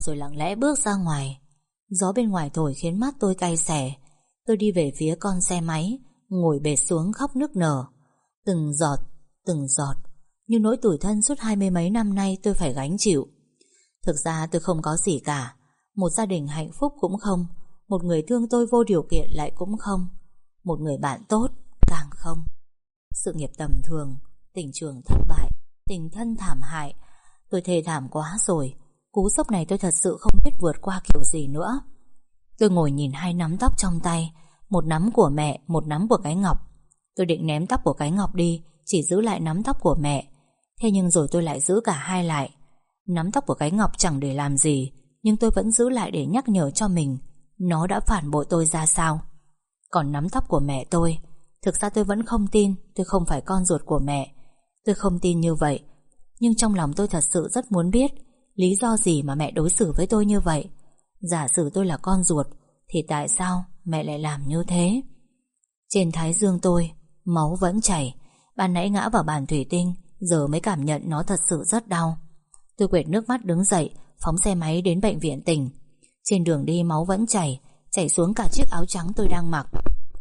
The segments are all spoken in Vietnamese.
rồi lặng lẽ bước ra ngoài. Gió bên ngoài thổi khiến mắt tôi cay xè. Tôi đi về phía con xe máy, ngồi bệt xuống khóc nức nở. Từng giọt, như nỗi tủi thân suốt 20 mấy năm nay tôi phải gánh chịu. Thực ra tôi không có gì cả, một gia đình hạnh phúc cũng không, một người thương tôi vô điều kiện lại cũng không, một người bạn tốt càng không. Sự nghiệp tầm thường, tình trường thất bại, tình thân thảm hại. Tôi thê thảm quá rồi. Cú sốc này tôi thật sự không biết vượt qua kiểu gì nữa. Tôi ngồi nhìn hai nắm tóc trong tay, một nắm của mẹ, một nắm của cái ngọc. Tôi định ném tóc của cái ngọc đi, chỉ giữ lại nắm tóc của mẹ. Thế nhưng rồi tôi lại giữ cả hai lại. Nắm tóc của cái ngọc chẳng để làm gì, nhưng tôi vẫn giữ lại để nhắc nhở cho mình nó đã phản bội tôi ra sao. Còn nắm tóc của mẹ tôi, thực ra tôi vẫn không tin tôi không phải con ruột của mẹ. Tôi không tin như vậy, nhưng trong lòng tôi thật sự rất muốn biết lý do gì mà mẹ đối xử với tôi như vậy. Giả sử tôi là con ruột thì tại sao mẹ lại làm như thế? Trên thái dương tôi máu vẫn chảy. Ban nãy ngã vào bàn thủy tinh, giờ mới cảm nhận nó thật sự rất đau. Tôi quệt nước mắt đứng dậy, phóng xe máy đến bệnh viện tỉnh. Trên đường đi máu vẫn chảy xuống cả chiếc áo trắng tôi đang mặc.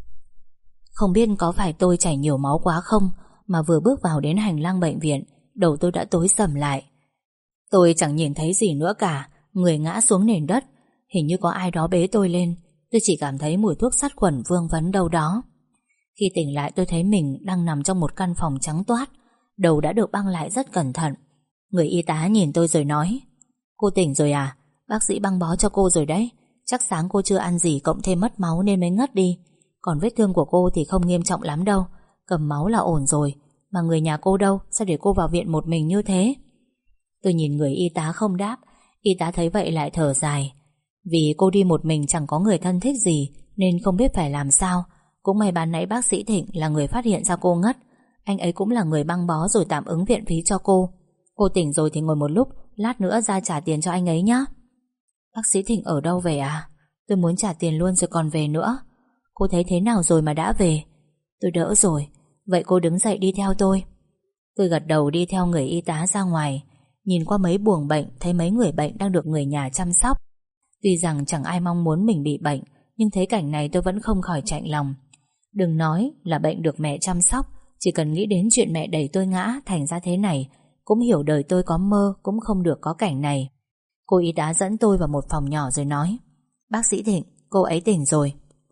Không biết có phải tôi chảy nhiều máu quá không, mà vừa bước vào đến hành lang bệnh viện, đầu tôi đã tối sầm lại. Tôi chẳng nhìn thấy gì nữa cả, người ngã xuống nền đất. Hình như có ai đó bế tôi lên. Tôi chỉ cảm thấy mùi thuốc sát khuẩn vương vấn đâu đó. Khi tỉnh lại tôi thấy mình đang nằm trong một căn phòng trắng toát, đầu đã được băng lại rất cẩn thận. Người y tá nhìn tôi rồi nói: "Cô tỉnh rồi à? Bác sĩ băng bó cho cô rồi đấy. Chắc sáng cô chưa ăn gì cộng thêm mất máu nên mới ngất đi. Còn vết thương của cô thì không nghiêm trọng lắm đâu, cầm máu là ổn rồi. Mà người nhà cô đâu, sao để cô vào viện một mình như thế?" Tôi nhìn người y tá không đáp. Y tá thấy vậy lại thở dài. Vì cô đi một mình chẳng có người thân thích gì nên không biết phải làm sao. Cũng may ban nãy bác sĩ Thịnh là người phát hiện ra cô ngất. Anh ấy cũng là người băng bó rồi tạm ứng viện phí cho cô. Cô tỉnh rồi thì ngồi một lúc, lát nữa ra trả tiền cho anh ấy nhé. Bác sĩ Thịnh ở đâu về à? Tôi muốn trả tiền luôn rồi còn về nữa. Cô thấy thế nào rồi mà đã về? Tôi đỡ rồi. Vậy cô đứng dậy đi theo tôi. Tôi gật đầu đi theo người y tá ra ngoài. Nhìn qua mấy buồng bệnh, thấy mấy người bệnh đang được người nhà chăm sóc. Tuy rằng chẳng ai mong muốn mình bị bệnh, nhưng thấy cảnh này tôi vẫn không khỏi chạnh lòng. Đừng nói là bệnh được mẹ chăm sóc, chỉ cần nghĩ đến chuyện mẹ đẩy tôi ngã thành ra thế này, cũng hiểu đời tôi có mơ cũng không được có cảnh này. Cô y tá dẫn tôi vào một phòng nhỏ rồi nói: "Bác sĩ Thịnh, cô ấy tỉnh rồi."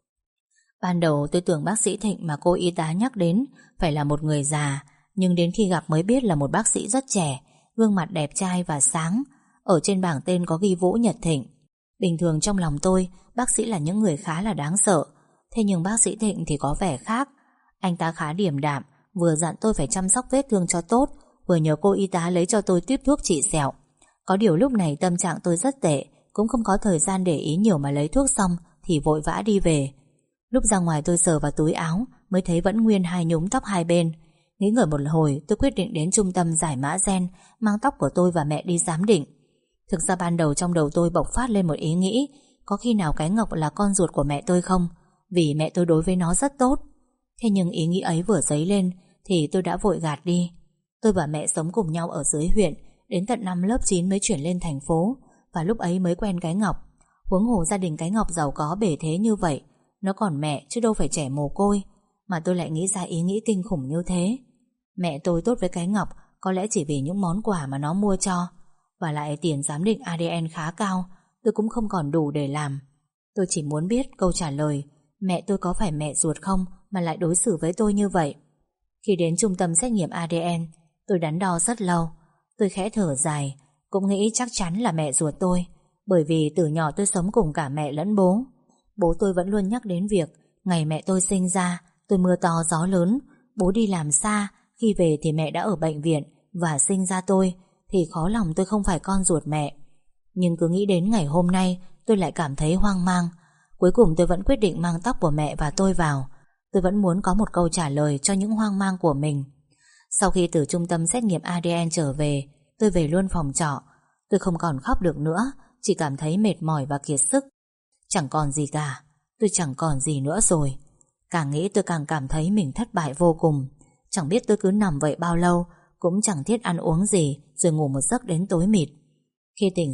Ban đầu tôi tưởng bác sĩ Thịnh mà cô y tá nhắc đến phải là một người già, nhưng đến khi gặp mới biết là một bác sĩ rất trẻ, gương mặt đẹp trai và sáng. Ở trên bảng tên có ghi Vũ Nhật Thịnh. Bình thường trong lòng tôi, bác sĩ là những người khá là đáng sợ. Thế nhưng bác sĩ Thịnh thì có vẻ khác. Anh ta khá điềm đạm, vừa dặn tôi phải chăm sóc vết thương cho tốt, vừa nhờ cô y tá lấy cho tôi tiếp thuốc trị sẹo. Có điều lúc này tâm trạng tôi rất tệ, cũng không có thời gian để ý nhiều mà lấy thuốc xong thì vội vã đi về. Lúc ra ngoài tôi sờ vào túi áo mới thấy vẫn nguyên hai nhúm tóc hai bên. Nghĩ ngợi một hồi, tôi quyết định đến trung tâm giải mã gen, mang tóc của tôi và mẹ đi giám định. Thực ra ban đầu trong đầu tôi bộc phát lên một ý nghĩ, có khi nào cái Ngọc là con ruột của mẹ tôi không? Vì mẹ tôi đối với nó rất tốt. Thế nhưng ý nghĩ ấy vừa dấy lên thì tôi đã vội gạt đi. Tôi và mẹ sống cùng nhau ở dưới huyện, đến tận năm lớp 9 mới chuyển lên thành phố, và lúc ấy mới quen cái Ngọc. Huống hồ gia đình cái Ngọc giàu có bề thế như vậy, nó còn mẹ chứ đâu phải trẻ mồ côi. Mà tôi lại nghĩ ra ý nghĩ kinh khủng như thế. Mẹ tôi tốt với cái Ngọc có lẽ chỉ vì những món quà mà nó mua cho, và lại tiền giám định ADN khá cao, tôi cũng không còn đủ để làm. Tôi chỉ muốn biết câu trả lời mẹ tôi có phải mẹ ruột không mà lại đối xử với tôi như vậy. Khi đến trung tâm xét nghiệm ADN, tôi đắn đo rất lâu. Tôi khẽ thở dài, cũng nghĩ chắc chắn là mẹ ruột tôi, bởi vì từ nhỏ tôi sống cùng cả mẹ lẫn bố. Bố tôi vẫn luôn nhắc đến việc ngày mẹ tôi sinh ra, tôi mưa to gió lớn, bố đi làm xa, khi về thì mẹ đã ở bệnh viện và sinh ra tôi, thì khó lòng tôi không phải con ruột mẹ. Nhưng cứ nghĩ đến ngày hôm nay, tôi lại cảm thấy hoang mang. Cuối cùng tôi vẫn quyết định mang tóc của mẹ và tôi vào. Tôi vẫn muốn có một câu trả lời cho những hoang mang của mình. Sau khi từ trung tâm xét nghiệm ADN trở về, tôi về luôn phòng trọ. Tôi không còn khóc được nữa, chỉ cảm thấy mệt mỏi và kiệt sức. Chẳng còn gì cả, tôi chẳng còn gì nữa rồi. Càng nghĩ tôi càng cảm thấy mình thất bại vô cùng. Chẳng biết tôi cứ nằm vậy bao lâu, cũng chẳng thiết ăn uống gì, rồi ngủ một giấc đến tối mịt. Khi tỉnh dậy,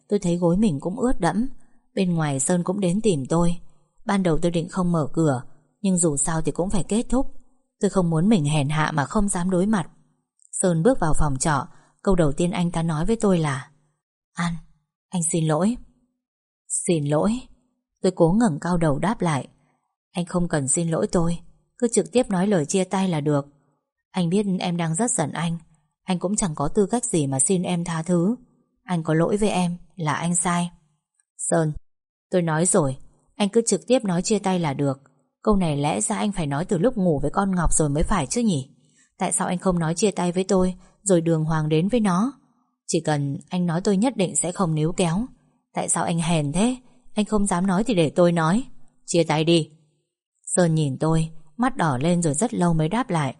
tôi thấy gối mình cũng ướt đẫm. Bên ngoài Sơn cũng đến tìm tôi. Ban đầu tôi định không mở cửa, nhưng dù sao thì cũng phải kết thúc. Tôi không muốn mình hèn hạ mà không dám đối mặt. Sơn bước vào phòng trọ. Câu đầu tiên anh ta nói với tôi là: An, anh xin lỗi. Xin lỗi? Tôi cố ngẩng cao đầu đáp lại: Anh không cần xin lỗi tôi, cứ trực tiếp nói lời chia tay là được. Anh biết em đang rất giận anh cũng chẳng có tư cách gì mà xin em tha thứ. Anh có lỗi với em, là anh sai. Sơn, tôi nói rồi, anh cứ trực tiếp nói chia tay là được. Câu này lẽ ra anh phải nói từ lúc ngủ với con Ngọc rồi mới phải chứ nhỉ? Tại sao anh không nói chia tay với tôi rồi đường hoàng đến với nó? Chỉ cần anh nói tôi nhất định sẽ không níu kéo. Tại sao anh hèn thế? Anh không dám nói thì để tôi nói. Chia tay đi. Sơn nhìn tôi, mắt đỏ lên rồi rất lâu mới đáp lại: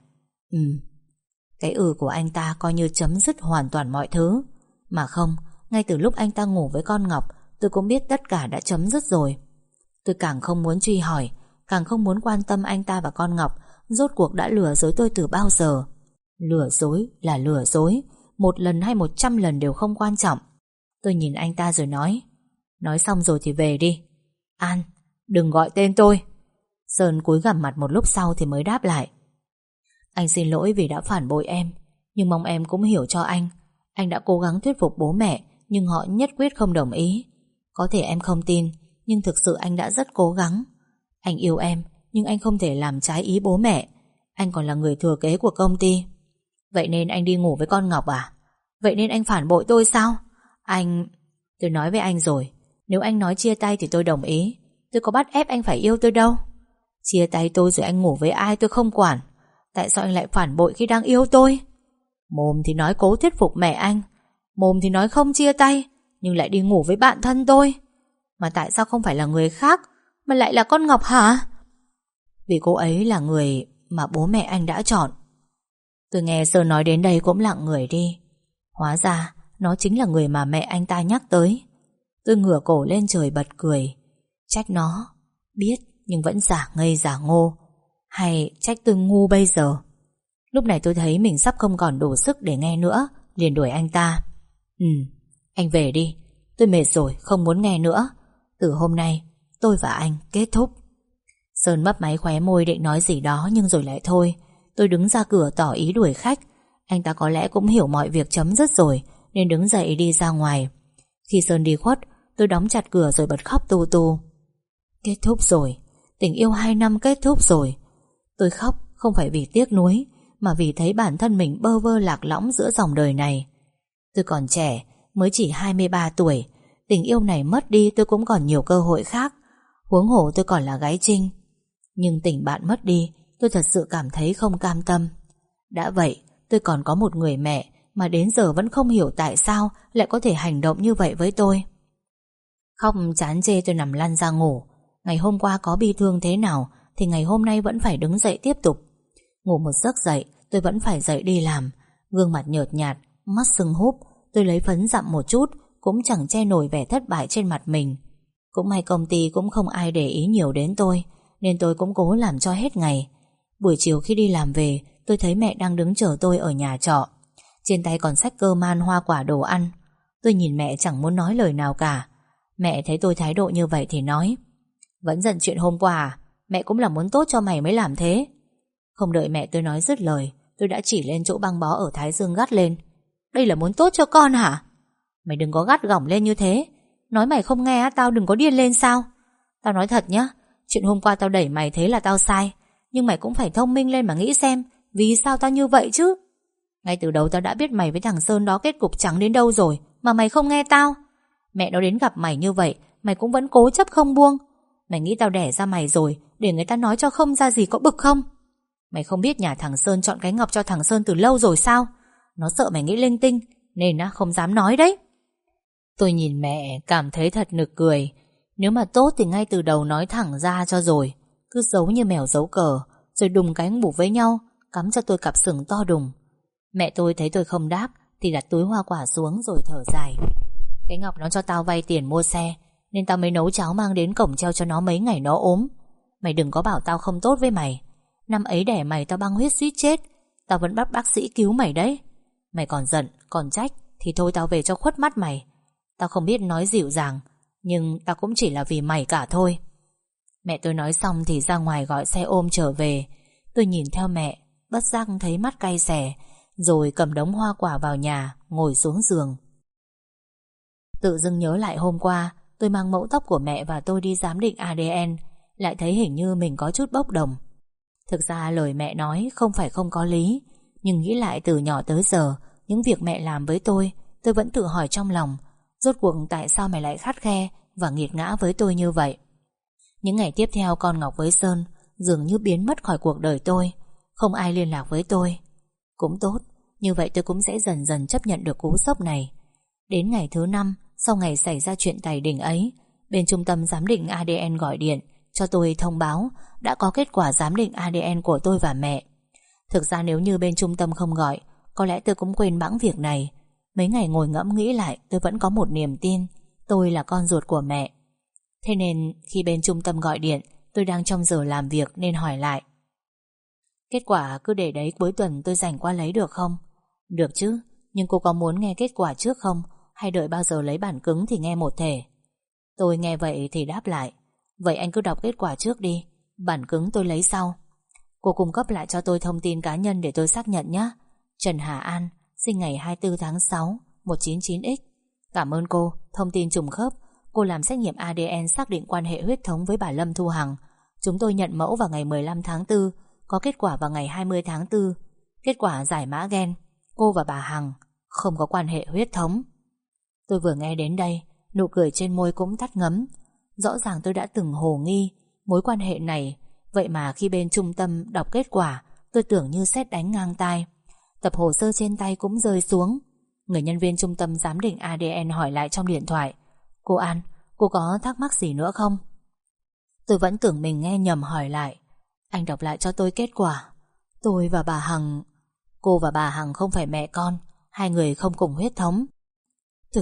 Cái của anh ta coi như chấm dứt hoàn toàn mọi thứ. Mà không, ngay từ lúc anh ta ngủ với con Ngọc, tôi cũng biết tất cả đã chấm dứt rồi. Tôi càng không muốn truy hỏi, càng không muốn quan tâm anh ta và con Ngọc rốt cuộc đã lừa dối tôi từ bao giờ. Lừa dối là lừa dối, 1 lần hay 100 lần đều không quan trọng. Tôi nhìn anh ta rồi nói: Nói xong rồi thì về đi. An, đừng gọi tên tôi. Sơn cúi gằm mặt một lúc sau thì mới đáp lại: Anh xin lỗi vì đã phản bội em, nhưng mong em cũng hiểu cho anh. Anh đã cố gắng thuyết phục bố mẹ, nhưng họ nhất quyết không đồng ý. Có thể em không tin, nhưng thực sự anh đã rất cố gắng. Anh yêu em, nhưng anh không thể làm trái ý bố mẹ. Anh còn là người thừa kế của công ty. Vậy nên anh đi ngủ với con Ngọc à? Vậy nên anh phản bội tôi sao? Tôi nói với anh rồi, nếu anh nói chia tay thì tôi đồng ý. Tôi có bắt ép anh phải yêu tôi đâu. Chia tay tôi rồi anh ngủ với ai tôi không quản. Tại sao anh lại phản bội khi đang yêu tôi? Mồm thì nói cố thuyết phục mẹ anh, mồm thì nói không chia tay, nhưng lại đi ngủ với bạn thân tôi. Mà tại sao không phải là người khác, mà lại là con Ngọc hả? Vì cô ấy là người mà bố mẹ anh đã chọn. Tôi nghe Sơn nói đến đây cũng lặng người đi. Hóa ra nó chính là người mà mẹ anh ta nhắc tới. Tôi ngửa cổ lên trời bật cười. Trách nó, biết nhưng vẫn giả ngây giả ngô. Hay trách tôi ngu bây giờ? Lúc này tôi thấy mình sắp không còn đủ sức để nghe nữa, liền đuổi anh ta: Anh về đi, tôi mệt rồi, không muốn nghe nữa. Từ hôm nay tôi và anh kết thúc. Sơn mấp máy khóe môi định nói gì đó, nhưng rồi lại thôi. Tôi đứng ra cửa tỏ ý đuổi khách. Anh ta có lẽ cũng hiểu mọi việc chấm dứt rồi, nên đứng dậy đi ra ngoài. Khi Sơn đi khuất, tôi đóng chặt cửa rồi bật khóc tu tu. Kết thúc rồi, tình yêu 2 năm kết thúc rồi. Tôi khóc không phải vì tiếc nuối, mà vì thấy bản thân mình bơ vơ lạc lõng giữa dòng đời này. Tôi còn trẻ, mới chỉ 23 tuổi. Tình yêu này mất đi tôi cũng còn nhiều cơ hội khác. Huống hồ tôi còn là gái trinh. Nhưng tình bạn mất đi, tôi thật sự cảm thấy không cam tâm. Đã vậy, tôi còn có một người mẹ mà đến giờ vẫn không hiểu tại sao lại có thể hành động như vậy với tôi. Khóc chán chê tôi nằm lăn ra ngủ. Ngày hôm qua có bi thương thế nào thì ngày hôm nay vẫn phải đứng dậy tiếp tục. Ngủ một giấc dậy, tôi vẫn phải dậy đi làm. Gương mặt nhợt nhạt, mắt sưng húp. Tôi lấy phấn dặm một chút, cũng chẳng che nổi vẻ thất bại trên mặt mình. Cũng may công ty cũng không ai để ý nhiều đến tôi, nên tôi cũng cố làm cho hết ngày. Buổi chiều khi đi làm về, tôi thấy mẹ đang đứng chờ tôi ở nhà trọ. Trên tay còn xách cơm man hoa quả đồ ăn. Tôi nhìn mẹ chẳng muốn nói lời nào cả. Mẹ thấy tôi thái độ như vậy thì nói: Vẫn giận chuyện hôm qua à? Mẹ cũng là muốn tốt cho mày mới làm thế. Không đợi mẹ tôi nói dứt lời, tôi đã chỉ lên chỗ băng bó ở thái dương gắt lên: Đây là muốn tốt cho con hả? Mày đừng có gắt gỏng lên như thế. Nói mày không nghe tao đừng có điên lên sao? Tao nói thật nhá, chuyện hôm qua tao đẩy mày thế là tao sai, nhưng mày cũng phải thông minh lên mà nghĩ xem vì sao tao như vậy chứ. Ngay từ đầu tao đã biết mày với thằng Sơn đó kết cục chẳng đến đâu rồi, mà mày không nghe tao. Mẹ nó đến gặp mày như vậy, mày cũng vẫn cố chấp không buông. Mày nghĩ tao đẻ ra mày rồi để người ta nói cho không ra gì có bực không? Mày không biết nhà thằng Sơn chọn cái Ngọc cho thằng Sơn từ lâu rồi sao? Nó sợ mày nghĩ linh tinh nên không dám nói đấy. Tôi nhìn mẹ cảm thấy thật nực cười. Nếu mà tốt thì ngay từ đầu nói thẳng ra cho rồi. Cứ giấu như mèo giấu cờ, rồi đùng cánh bụp với nhau, cắm cho tôi cặp sừng to đùng. Mẹ tôi thấy tôi không đáp thì đặt túi hoa quả xuống rồi thở dài: Cái Ngọc nó cho tao vay tiền mua xe, nên tao mới nấu cháo mang đến cổng treo cho nó mấy ngày nó ốm. Mày đừng có bảo tao không tốt với mày. Năm ấy đẻ mày tao băng huyết suýt chết, tao vẫn bắt bác sĩ cứu mày đấy. Mày còn giận, còn trách thì thôi tao về cho khuất mắt mày. Tao không biết nói dịu dàng, nhưng tao cũng chỉ là vì mày cả thôi. Mẹ tôi nói xong thì ra ngoài gọi xe ôm trở về. Tôi nhìn theo mẹ, bất giác thấy mắt cay xè, rồi cầm đống hoa quả vào nhà, ngồi xuống giường. Tự dưng nhớ lại hôm qua tôi mang mẫu tóc của mẹ và tôi đi giám định ADN, lại thấy hình như mình có chút bốc đồng. Thực ra lời mẹ nói không phải không có lý, nhưng nghĩ lại từ nhỏ tới giờ, những việc mẹ làm với tôi vẫn tự hỏi trong lòng, rốt cuộc tại sao mẹ lại khắt khe và nghiệt ngã với tôi như vậy. Những ngày tiếp theo con Ngọc với Sơn dường như biến mất khỏi cuộc đời tôi, không ai liên lạc với tôi. Cũng tốt, như vậy tôi cũng sẽ dần dần chấp nhận được cú sốc này. Đến ngày thứ 5, sau ngày xảy ra chuyện tày đình ấy, bên trung tâm giám định ADN gọi điện cho tôi thông báo đã có kết quả giám định ADN của tôi và mẹ. Thực ra nếu như bên trung tâm không gọi, có lẽ tôi cũng quên bẵng việc này. Mấy ngày ngồi ngẫm nghĩ lại, tôi vẫn có một niềm tin tôi là con ruột của mẹ. Thế nên khi bên trung tâm gọi điện, tôi đang trong giờ làm việc nên hỏi lại. Kết quả cứ để đấy, cuối tuần tôi rảnh qua lấy được không? Được chứ, nhưng cô có muốn nghe kết quả trước không? Hay đợi bao giờ lấy bản cứng thì nghe một thể? Tôi nghe vậy thì đáp lại, vậy anh cứ đọc kết quả trước đi, bản cứng tôi lấy sau. Cô cung cấp lại cho tôi thông tin cá nhân để tôi xác nhận nhé. Trần Hà An, sinh ngày 24 tháng 6, 199X. Cảm ơn cô, thông tin trùng khớp. Cô làm xét nghiệm ADN xác định quan hệ huyết thống với bà Lâm Thu Hằng. Chúng tôi nhận mẫu vào ngày 15 tháng 4, có kết quả vào ngày 20 tháng 4. Kết quả giải mã gen, cô và bà Hằng không có quan hệ huyết thống. Tôi vừa nghe đến đây, nụ cười trên môi cũng tắt ngấm. Rõ ràng tôi đã từng hồ nghi mối quan hệ này, vậy mà khi bên trung tâm đọc kết quả, tôi tưởng như sét đánh ngang tai. Tập hồ sơ trên tay cũng rơi xuống. Người nhân viên trung tâm giám định ADN hỏi lại trong điện thoại, cô An, cô có thắc mắc gì nữa không? Tôi vẫn tưởng mình nghe nhầm hỏi lại, anh đọc lại cho tôi kết quả. Tôi và bà Hằng... Cô và bà Hằng không phải mẹ con, hai người không cùng huyết thống. Tôi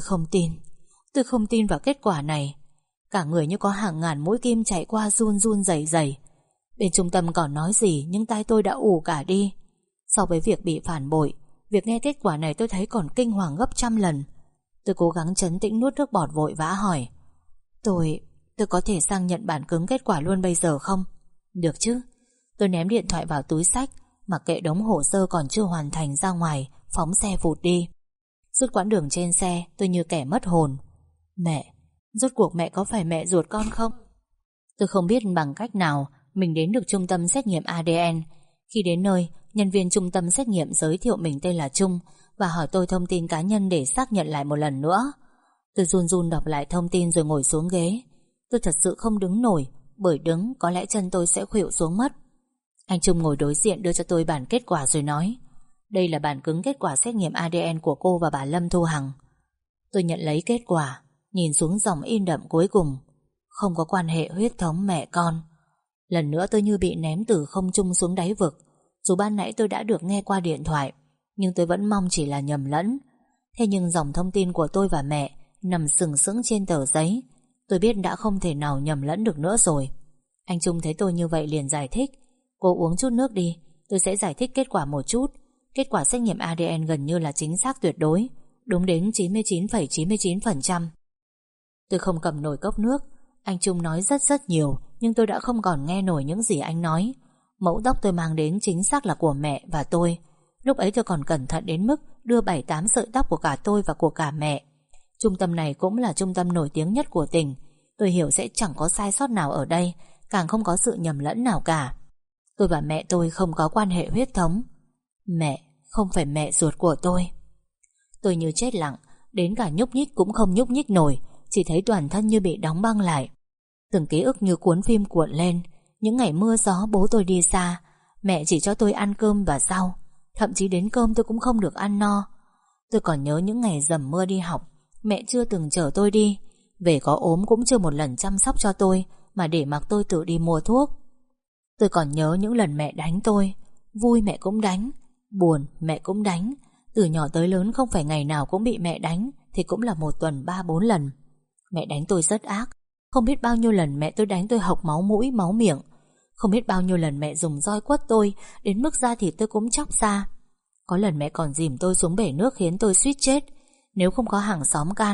không tin vào kết quả này. Cả người như có hàng ngàn mũi kim chạy qua, run run rẩy rẩy. Bên trung tâm còn nói gì nhưng tai tôi đã ù cả đi. So với việc bị phản bội, việc nghe kết quả này tôi thấy còn kinh hoàng gấp trăm lần. Tôi cố gắng trấn tĩnh nuốt nước bọt vội vã hỏi, Tôi có thể sang nhận bản cứng kết quả luôn bây giờ không? Được chứ. Tôi ném điện thoại vào túi xách, mặc kệ đống hồ sơ còn chưa hoàn thành ra ngoài, phóng xe vụt đi. Suốt quãng đường trên xe tôi như kẻ mất hồn. Mẹ, rốt cuộc mẹ có phải mẹ ruột con không? Tôi không biết bằng cách nào mình đến được trung tâm xét nghiệm ADN. Khi đến nơi, nhân viên trung tâm xét nghiệm giới thiệu mình tên là Trung và hỏi tôi thông tin cá nhân để xác nhận lại một lần nữa. Tôi run run đọc lại thông tin rồi ngồi xuống ghế. Tôi thật sự không đứng nổi, bởi đứng có lẽ chân tôi sẽ khuỵu xuống mất. Anh Trung ngồi đối diện đưa cho tôi bản kết quả rồi nói, đây là bản cứng kết quả xét nghiệm ADN của cô và bà Lâm Thu Hằng. Tôi nhận lấy kết quả, nhìn xuống dòng in đậm cuối cùng, không có quan hệ huyết thống mẹ con. Lần nữa tôi như bị ném từ không trung xuống đáy vực. Dù ban nãy tôi đã được nghe qua điện thoại, nhưng tôi vẫn mong chỉ là nhầm lẫn. Thế nhưng dòng thông tin của tôi và mẹ nằm sừng sững trên tờ giấy, tôi biết đã không thể nào nhầm lẫn được nữa rồi. Anh Trung thấy tôi như vậy liền giải thích, cô uống chút nước đi, tôi sẽ giải thích kết quả một chút. Kết quả xét nghiệm ADN gần như là chính xác tuyệt đối, đúng đến 99,99%. Tôi không cầm nổi cốc nước. Anh Trung nói rất nhiều, nhưng tôi đã không còn nghe nổi những gì anh nói. Mẫu tóc tôi mang đến chính xác là của mẹ và tôi. Lúc ấy tôi còn cẩn thận đến mức đưa 7-8 sợi tóc của cả tôi và của cả mẹ. Trung tâm này cũng là trung tâm nổi tiếng nhất của tỉnh. Tôi hiểu sẽ chẳng có sai sót nào ở đây, càng không có sự nhầm lẫn nào cả. Tôi và mẹ tôi không có quan hệ huyết thống. Mẹ không phải mẹ ruột của tôi. Tôi như chết lặng, đến cả nhúc nhích cũng không nhúc nhích nổi, chỉ thấy toàn thân như bị đóng băng lại. Từng ký ức như cuốn phim cuộn lên. Những ngày mưa gió bố tôi đi xa, mẹ chỉ cho tôi ăn cơm và rau, thậm chí đến cơm tôi cũng không được ăn no. Tôi còn nhớ những ngày dầm mưa đi học, mẹ chưa từng chở tôi đi. Về có ốm cũng chưa một lần chăm sóc cho tôi, mà để mặc tôi tự đi mua thuốc. Tôi còn nhớ những lần mẹ đánh tôi. Vui mẹ cũng đánh, buồn mẹ cũng đánh. Từ nhỏ tới lớn không phải ngày nào cũng bị mẹ đánh, thì cũng là một tuần 3-4 lần. Mẹ đánh tôi rất ác. Không biết bao nhiêu lần mẹ tôi đánh tôi hộc máu mũi, máu miệng. Không biết bao nhiêu lần mẹ dùng roi quất tôi đến mức da thịt tôi cũng chóc ra. Có lần mẹ còn dìm tôi xuống bể nước khiến tôi suýt chết. Nếu không có hàng xóm can,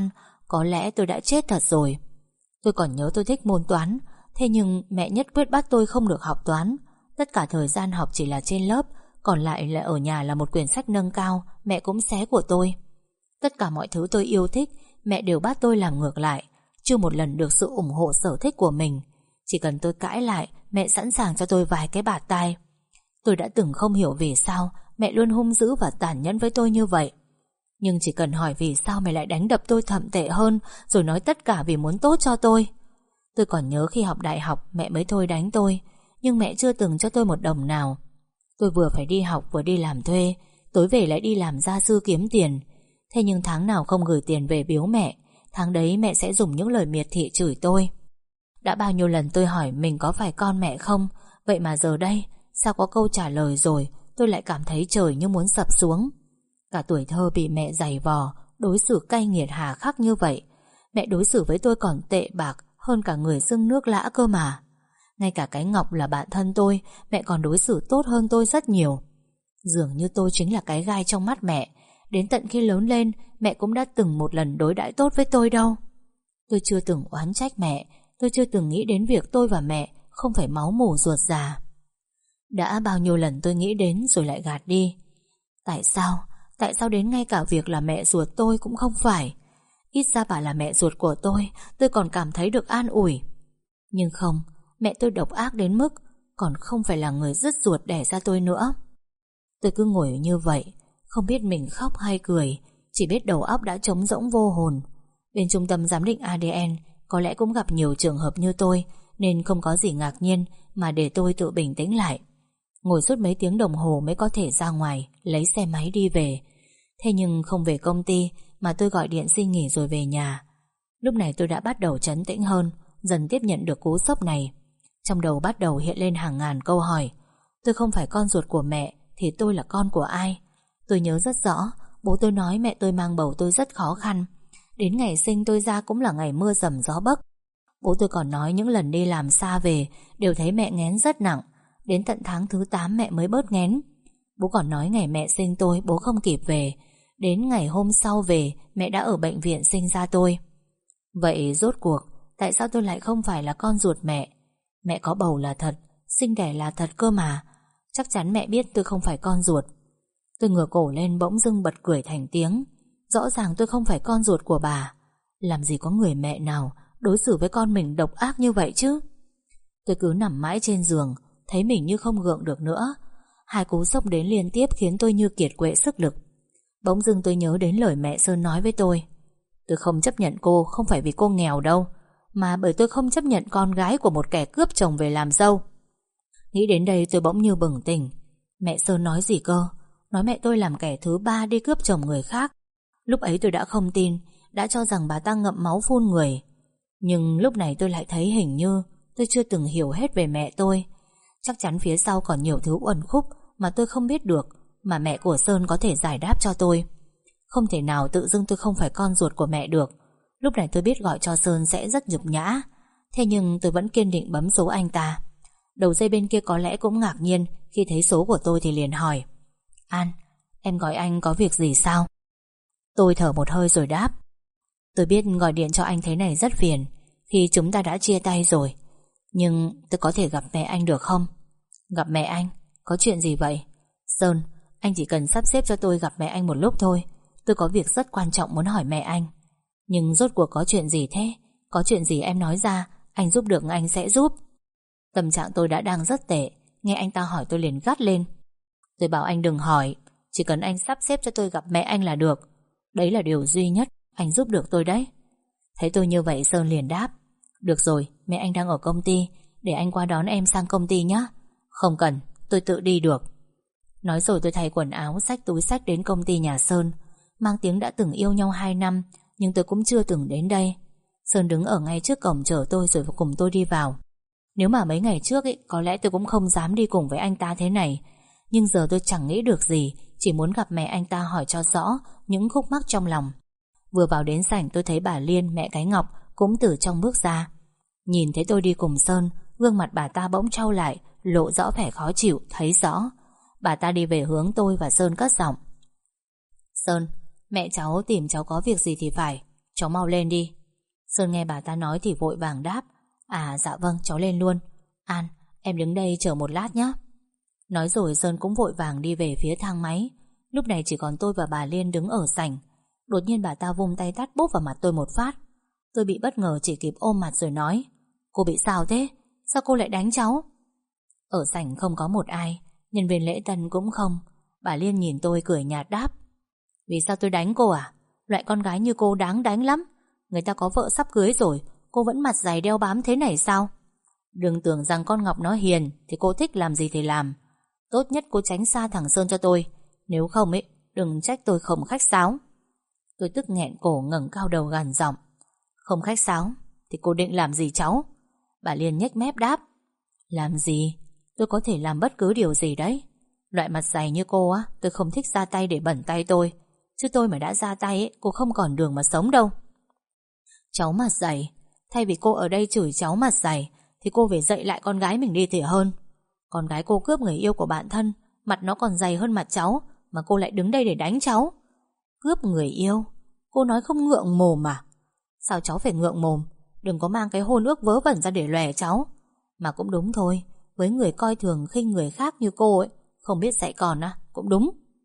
có lẽ tôi đã chết thật rồi. Tôi còn nhớ tôi thích môn toán, thế nhưng mẹ nhất quyết bắt tôi không được học toán. Tất cả thời gian học chỉ là trên lớp, còn lại là ở nhà là một quyển sách nâng cao, mẹ cũng xé của tôi. Tất cả mọi thứ tôi yêu thích, mẹ đều bắt tôi làm ngược lại, chưa một lần được sự ủng hộ sở thích của mình. Chỉ cần tôi cãi lại, mẹ sẵn sàng cho tôi vài cái bạt tai. Tôi đã từng không hiểu vì sao mẹ luôn hung dữ và tàn nhẫn với tôi như vậy. Nhưng chỉ cần hỏi vì sao mẹ lại đánh đập tôi thậm tệ hơn, rồi nói tất cả vì muốn tốt cho tôi. Tôi còn nhớ khi học đại học mẹ mới thôi đánh tôi, nhưng mẹ chưa từng cho tôi một đồng nào. Tôi vừa phải đi học vừa đi làm thuê, tối về lại đi làm gia sư kiếm tiền. Thế nhưng tháng nào không gửi tiền về biếu mẹ, tháng đấy mẹ sẽ dùng những lời miệt thị chửi tôi. Đã bao nhiêu lần tôi hỏi mình có phải con mẹ không, vậy mà giờ đây, sao có câu trả lời rồi, tôi lại cảm thấy trời như muốn sập xuống. Cả tuổi thơ bị mẹ giày vò, đối xử cay nghiệt hà khắc như vậy. Mẹ đối xử với tôi còn tệ bạc hơn cả người dưng nước lã cơ mà. Ngay cả cái Ngọc là bạn thân tôi, mẹ còn đối xử tốt hơn tôi rất nhiều. Dường như tôi chính là cái gai trong mắt mẹ. Đến tận khi lớn lên, mẹ cũng đã từng một lần đối đãi tốt với tôi đâu. Tôi chưa từng oán trách mẹ, tôi chưa từng nghĩ đến việc tôi và mẹ không phải máu mủ ruột già. Đã bao nhiêu lần tôi nghĩ đến rồi lại gạt đi. Tại sao đến ngay cả việc là mẹ ruột tôi cũng không phải? Ít ra bà là mẹ ruột của tôi còn cảm thấy được an ủi. Nhưng không, mẹ tôi độc ác đến mức còn không phải là người dứt ruột đẻ ra tôi nữa. Tôi cứ ngồi như vậy, không biết mình khóc hay cười, chỉ biết đầu óc đã trống rỗng vô hồn. Bên trung tâm giám định ADN có lẽ cũng gặp nhiều trường hợp như tôi, nên không có gì ngạc nhiên mà để tôi tự bình tĩnh lại. Ngồi suốt mấy tiếng đồng hồ mới có thể ra ngoài lấy xe máy đi về. Thế nhưng không về công ty mà tôi gọi điện xin nghỉ rồi về nhà. Lúc này tôi đã bắt đầu trấn tĩnh hơn, dần tiếp nhận được cú sốc này. Trong đầu bắt đầu hiện lên hàng ngàn câu hỏi. Tôi không phải con ruột của mẹ thì tôi là con của ai? Tôi nhớ rất rõ, bố tôi nói mẹ tôi mang bầu tôi rất khó khăn. Đến ngày sinh tôi ra cũng là ngày mưa dầm gió bấc. Bố tôi còn nói những lần đi làm xa về đều thấy mẹ nghén rất nặng. Đến tận tháng thứ 8 mẹ mới bớt nghén. Bố còn nói ngày mẹ sinh tôi bố không kịp về. Đến ngày hôm sau về mẹ đã ở bệnh viện sinh ra tôi. Vậy rốt cuộc tại sao tôi lại không phải là con ruột mẹ? Mẹ có bầu là thật, sinh đẻ là thật cơ mà. Chắc chắn mẹ biết tôi không phải con ruột. Tôi ngửa cổ lên bỗng dưng bật cười thành tiếng. Rõ ràng tôi không phải con ruột của bà. Làm gì có người mẹ nào đối xử với con mình độc ác như vậy chứ? Tôi cứ nằm mãi trên giường, thấy mình như không gượng được nữa. Hai cú sốc đến liên tiếp khiến tôi như kiệt quệ sức lực. Bỗng dưng tôi nhớ đến lời mẹ Sơn nói với tôi. Tôi không chấp nhận cô không phải vì cô nghèo đâu, mà bởi tôi không chấp nhận con gái của một kẻ cướp chồng về làm dâu. Nghĩ đến đây tôi bỗng như bừng tỉnh. Mẹ Sơn nói gì cơ? Nói mẹ tôi làm kẻ thứ ba đi cướp chồng người khác. Lúc ấy tôi đã không tin, đã cho rằng bà ta ngậm máu phun người. Nhưng lúc này tôi lại thấy hình như tôi chưa từng hiểu hết về mẹ tôi. Chắc chắn phía sau còn nhiều thứ uẩn khúc mà tôi không biết được, mà mẹ của Sơn có thể giải đáp cho tôi. Không thể nào tự dưng tôi không phải con ruột của mẹ được. Lúc này tôi biết gọi cho Sơn sẽ rất nhục nhã. Thế nhưng tôi vẫn kiên định bấm số anh ta. Đầu dây bên kia có lẽ cũng ngạc nhiên khi thấy số của tôi thì liền hỏi. An, em gọi anh có việc gì sao? Tôi thở một hơi rồi đáp. Tôi biết gọi điện cho anh thế này rất phiền khi chúng ta đã chia tay rồi, nhưng tôi có thể gặp mẹ anh được không? Gặp mẹ anh? Có chuyện gì vậy? Sơn, anh chỉ cần sắp xếp cho tôi gặp mẹ anh một lúc thôi. Tôi có việc rất quan trọng muốn hỏi mẹ anh. Nhưng rốt cuộc có chuyện gì thế? Có chuyện gì em nói ra, anh giúp được anh sẽ giúp. Tâm trạng tôi đã đang rất tệ. Nghe anh ta hỏi tôi liền gắt lên. Tôi bảo anh đừng hỏi, chỉ cần anh sắp xếp cho tôi gặp mẹ anh là được. Đấy là điều duy nhất anh giúp được tôi đấy. Thấy tôi như vậy Sơn liền đáp. Được rồi, mẹ anh đang ở công ty, để anh qua đón em sang công ty nhé. Không cần, tôi tự đi được. Nói rồi tôi thay quần áo, xách túi xách đến công ty nhà Sơn. Mang tiếng đã từng yêu nhau 2 năm, nhưng tôi cũng chưa từng đến đây. Sơn đứng ở ngay trước cổng chờ tôi rồi cùng tôi đi vào. Nếu mà mấy ngày trước có lẽ tôi cũng không dám đi cùng với anh ta thế này. Nhưng giờ tôi chẳng nghĩ được gì, chỉ muốn gặp mẹ anh ta hỏi cho rõ những khúc mắc trong lòng. Vừa vào đến sảnh tôi thấy bà Liên, mẹ cái Ngọc cũng từ trong bước ra. Nhìn thấy tôi đi cùng Sơn, gương mặt bà ta bỗng chau lại, lộ rõ vẻ khó chịu, thấy rõ. Bà ta đi về hướng tôi và Sơn cất giọng. Sơn, mẹ cháu tìm cháu có việc gì thì phải. Cháu mau lên đi. Sơn nghe bà ta nói thì vội vàng đáp: À dạ vâng, cháu lên luôn. An, em đứng đây chờ một lát nhé. Nói rồi Sơn cũng vội vàng đi về phía thang máy. Lúc này chỉ còn tôi và bà Liên đứng ở sảnh. Đột nhiên bà ta vung tay tát bốp vào mặt tôi một phát. Tôi bị bất ngờ, chỉ kịp ôm mặt rồi nói: Cô bị sao thế? Sao cô lại đánh cháu? Ở sảnh không có một ai, nhân viên lễ tân cũng không. Bà Liên nhìn tôi cười nhạt đáp: Vì sao tôi đánh cô à? Loại con gái như cô đáng đánh lắm. Người ta có vợ sắp cưới rồi, cô vẫn mặt dày đeo bám thế này sao? Đừng tưởng rằng con Ngọc nó hiền thì cô thích làm gì thì làm. Tốt nhất cô tránh xa thằng Sơn cho tôi. Nếu không ấy, đừng trách tôi không khách sáo. Tôi tức nghẹn cổ ngẩng cao đầu gằn giọng: Không khách sáo thì cô định làm gì cháu? Bà Liên nhếch mép đáp: Làm gì? Tôi có thể làm bất cứ điều gì đấy. Loại mặt dày như cô á, tôi không thích ra tay để bẩn tay tôi. Chứ tôi mà đã ra tay ấy, cô không còn đường mà sống đâu. Cháu mặt dày? Thay vì cô ở đây chửi cháu mặt dày thì cô phải dạy lại con gái mình đi thì hơn. Con gái cô cướp người yêu của bạn thân, mặt nó còn dày hơn mặt cháu, mà cô lại đứng đây để đánh cháu. Cướp người yêu? Cô nói không ngượng mồm à? Sao cháu phải ngượng mồm? Đừng có mang cái hôn ước vớ vẩn ra để lòe cháu. Mà cũng đúng thôi, với người coi thường khinh người khác như cô ấy, không biết dạy con á, cũng đúng.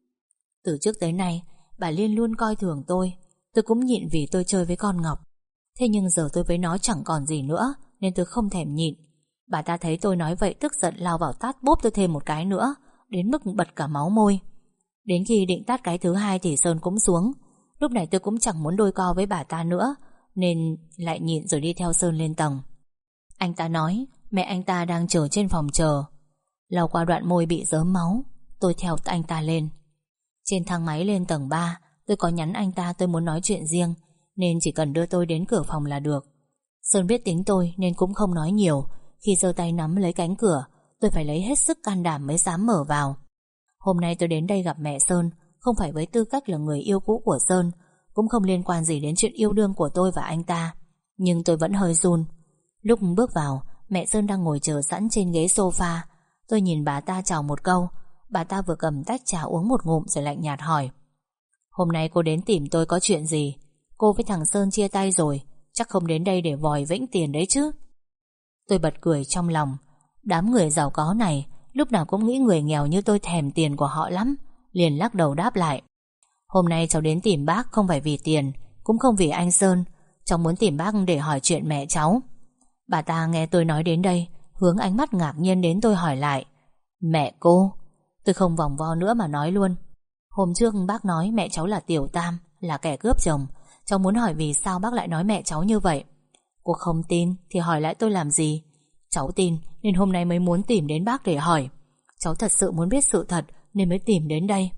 Từ trước tới nay bà Liên luôn coi thường tôi cũng nhịn vì tôi chơi với con Ngọc. Thế nhưng giờ tôi với nó chẳng còn gì nữa, nên tôi không thèm nhịn. Bà ta thấy tôi nói vậy tức giận lao vào tát bốp tôi thêm một cái nữa, đến mức bật cả máu môi. Đến khi định tát cái thứ hai thì Sơn cũng xuống. Lúc này tôi cũng chẳng muốn đôi co với bà ta nữa, nên lại nhịn rồi đi theo Sơn lên tầng. Anh ta nói mẹ anh ta đang chờ trên phòng chờ. Lau qua đoạn môi bị rớm máu, tôi theo anh ta lên. Trên thang máy lên tầng 3, tôi có nhắn anh ta tôi muốn nói chuyện riêng, nên chỉ cần đưa tôi đến cửa phòng là được. Sơn biết tính tôi nên cũng không nói nhiều. Khi giơ tay nắm lấy cánh cửa, tôi phải lấy hết sức can đảm mới dám mở vào. Hôm nay tôi đến đây gặp mẹ Sơn không phải với tư cách là người yêu cũ của Sơn, cũng không liên quan gì đến chuyện yêu đương của tôi và anh ta. Nhưng tôi vẫn hơi run. Lúc bước vào, mẹ Sơn đang ngồi chờ sẵn trên ghế sofa. Tôi nhìn bà ta chào một câu. Bà ta vừa cầm tách trà uống một ngụm rồi lạnh nhạt hỏi: Hôm nay cô đến tìm tôi có chuyện gì? Cô với thằng Sơn chia tay rồi, chắc không đến đây để vòi vĩnh tiền đấy chứ? Tôi bật cười trong lòng. Đám người giàu có này lúc nào cũng nghĩ người nghèo như tôi thèm tiền của họ lắm. Liền lắc đầu đáp lại: Hôm nay cháu đến tìm bác không phải vì tiền, cũng không vì anh Sơn. Cháu muốn tìm bác để hỏi chuyện mẹ cháu. Bà ta nghe tôi nói đến đây, hướng ánh mắt ngạc nhiên đến tôi hỏi lại: Mẹ cô? Tôi không vòng vo nữa mà nói luôn: Hôm trước bác nói mẹ cháu là Tiểu Tam, là kẻ cướp chồng. Cháu muốn hỏi vì sao bác lại nói mẹ cháu như vậy. Cô không tin thì hỏi lại tôi làm gì? Cháu tin nên hôm nay mới muốn tìm đến bác để hỏi. Cháu thật sự muốn biết sự thật nên mới tìm đến đây.